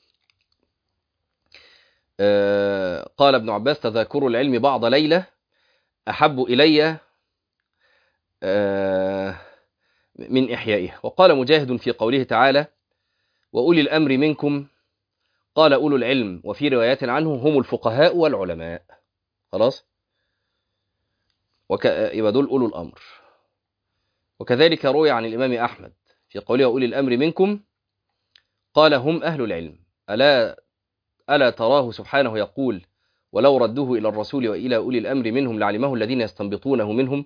آه قال ابن عباس: تذاكر العلم بعض ليله احب الي آه من احيائها. وقال مجاهد في قوله تعالى: واولي الامر منكم، قال اولو العلم، وفي روايات عنه هم الفقهاء والعلماء. خلاص. وك... يبقى دول اولو الامر. وكذلك روي عن الامام احمد في قوله: واولي الامر منكم، قال هم اهل العلم. الا الا تراه سبحانه يقول: ولو ردوه الى الرسول والى اولي الامر منهم لعلمه الذين يستنبطونه منهم.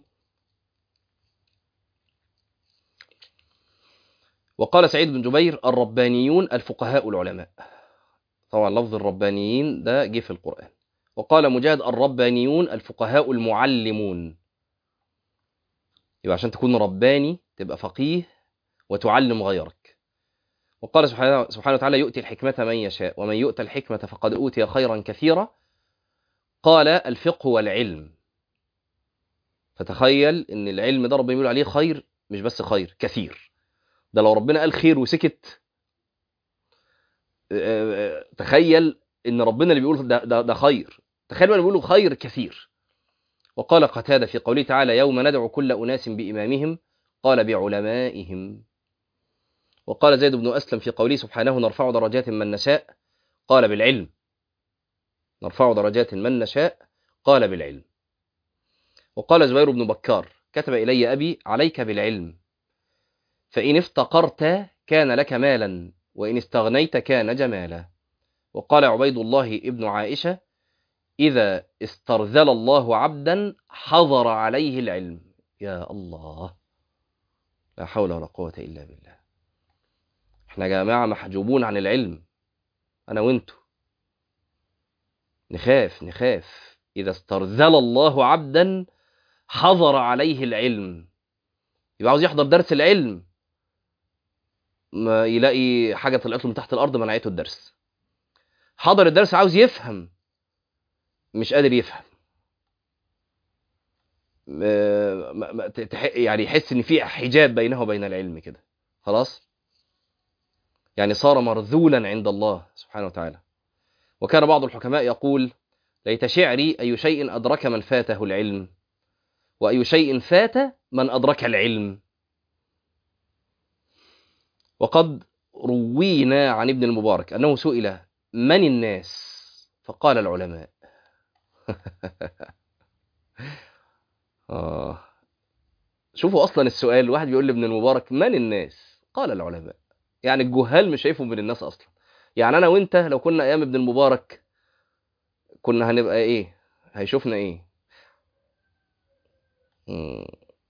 وقال سعيد بن جبير: الربانيون الفقهاء العلماء. طبعا لفظ الربانيين ده جه في القرآن. وقال مجاهد: الربانيون الفقهاء المعلمون. يبقى عشان تكون رباني تبقى فقيه وتعلم غيرك. وقال سبحانه سبحانه وتعالى: يؤتي الحكمة من يشاء ومن يؤتى الحكمة فقد أوتي خيرا كثيرا. قال: الفقه والعلم. فتخيل ان العلم ده ربنا بيقول عليه خير، مش بس خير كثير. ده لو ربنا قال خير وسكت، تخيل ان ربنا اللي بيقول ده, ده, ده خير، تخيل بقى بيقولوا خير كثير. وقال قتادة في قوله تعالى: يوم ندعو كل أناس بإمامهم، قال: بعلمائهم. وقال زيد بن أسلم في قوله سبحانه: نرفع درجات من نشاء، قال: بالعلم. نرفع درجات من نشاء، قال: بالعلم. وقال زبير بن بكار: كتب إلي أبي: عليك بالعلم، فإن افتقرت كان لك مالا، وإن استغنيت كان جمالا. وقال عبيد الله ابن عائشة: إذا استرذل الله عبدا حظر عليه العلم. يا الله، لا حول ولا قوة إلا بالله. احنا يا جماعة محجوبون عن العلم، أنا وانتو. نخاف نخاف. إذا استرذل الله عبدا حظر عليه العلم. يبقى عاوز يحضر درس العلم، ما يلاقي حاجة طلعت له من تحت الأرض منعته الدرس. حضر الدرس عاوز يفهم، مش قادر يفهم. يعني يحس ان في حجاب بينه وبين العلم كده، خلاص. يعني صار مرذولا عند الله سبحانه وتعالى. وكان بعض الحكماء يقول: ليت شعري أي شيء أدرك من فاته العلم، وأي شيء فات من أدرك العلم. وقد روينا عن ابن المبارك أنه سئل: من الناس؟ فقال: العلماء. آه. شوفوا أصلا السؤال، واحد بيقول لابن المبارك: من الناس؟ قال: العلماء. يعني الجهال مش شايفهم من الناس أصلا. يعني أنا وإنت لو كنا أيام ابن المبارك كنا هنبقى إيه؟ هيشوفنا إيه؟ مم.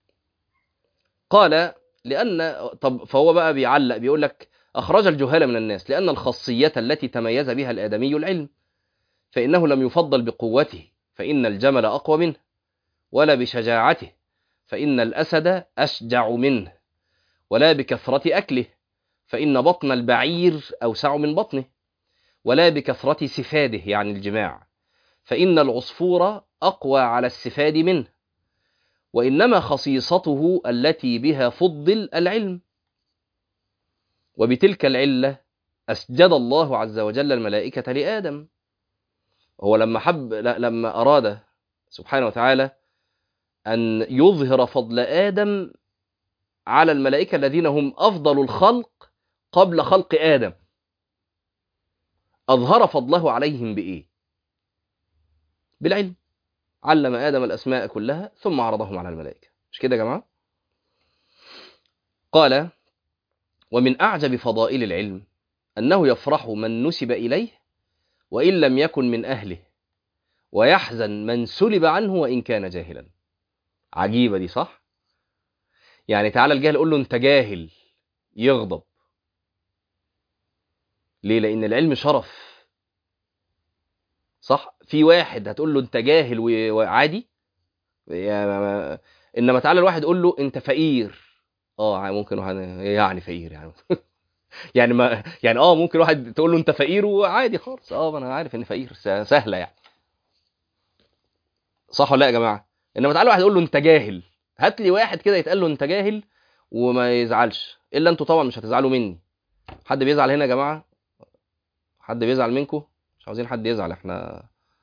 قال: لأن طب فهو بقى بيعلق بيقول لك: أخرج الجهال من الناس لأن الخاصية التي تميز بها الآدمي العلم، فإنه لم يفضل بقوته فإن الجمل أقوى منه، ولا بشجاعته فإن الأسد أشجع منه، ولا بكثرة أكله فإن بطن البعير أوسع من بطنه، ولا بكثرة سفاده يعني الجماع فإن العصفور أقوى على السفاد منه، وإنما خصيصته التي بها فضل العلم. وبتلك العلة أسجد الله عز وجل الملائكة لآدم. هو لما حب لما أراد سبحانه وتعالى أن يظهر فضل آدم على الملائكة الذين هم أفضل الخلق قبل خلق آدم، أظهر فضله عليهم بإيه؟ بالعلم. علم آدم الأسماء كلها ثم عرضهم على الملائكة. مش كده يا جماعة؟ قال: ومن أعجب فضائل العلم أنه يفرح من نسب إليه وإن لم يكن من أهله، ويحزن من سلب عنه وإن كان جاهلا. عجيبة دي، صح؟ يعني تعالى الجاهل قول له أنت جاهل، يغضب. ليه؟ لأن العلم شرف، صح؟ في واحد هتقول له أنت جاهل وعادي، يعني إنما تعالى الواحد قول له أنت فقير. اه ممكن واحد يعني فقير يعني يعني ما يعني اه ممكن واحد تقول له انت فقير وعادي خالص، اه ما انا عارف ان فقير سهله يعني، صح ولا لا يا جماعه؟ انما تعالى واحد يقول له انت جاهل، هات لي واحد كده يتقال له انت جاهل وما يزعلش، الا انتوا طبعا مش هتزعلوا مني. حد بيزعل هنا يا جماعه؟ حد بيزعل منكم؟ مش عاوزين حد يزعل احنا،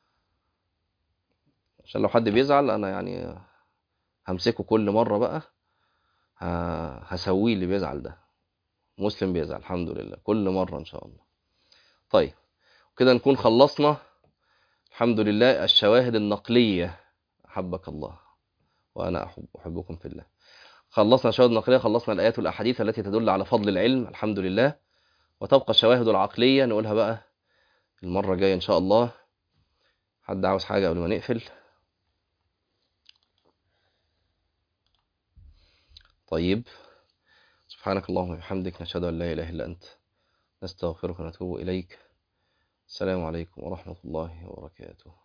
عشان لو حد بيزعل انا يعني همسكه كل مره بقى هسويه اللي بيزعل ده. مسلم بيزعل الحمد لله كل مره ان شاء الله. طيب كده نكون خلصنا الحمد لله الشواهد النقليه، احبك الله وانا احب احبكم في الله. خلصنا الشواهد النقليه، خلصنا الايات والاحاديث التي تدل على فضل العلم الحمد لله، وتبقى الشواهد العقليه نقولها بقى المره الجايه ان شاء الله. حد عاوز حاجه قبل ما نقفل؟ طيب سبحانك اللهم وبحمدك نشهد ان لا اله الا انت نستغفرك ونتوب اليك. السلام عليكم ورحمه الله وبركاته.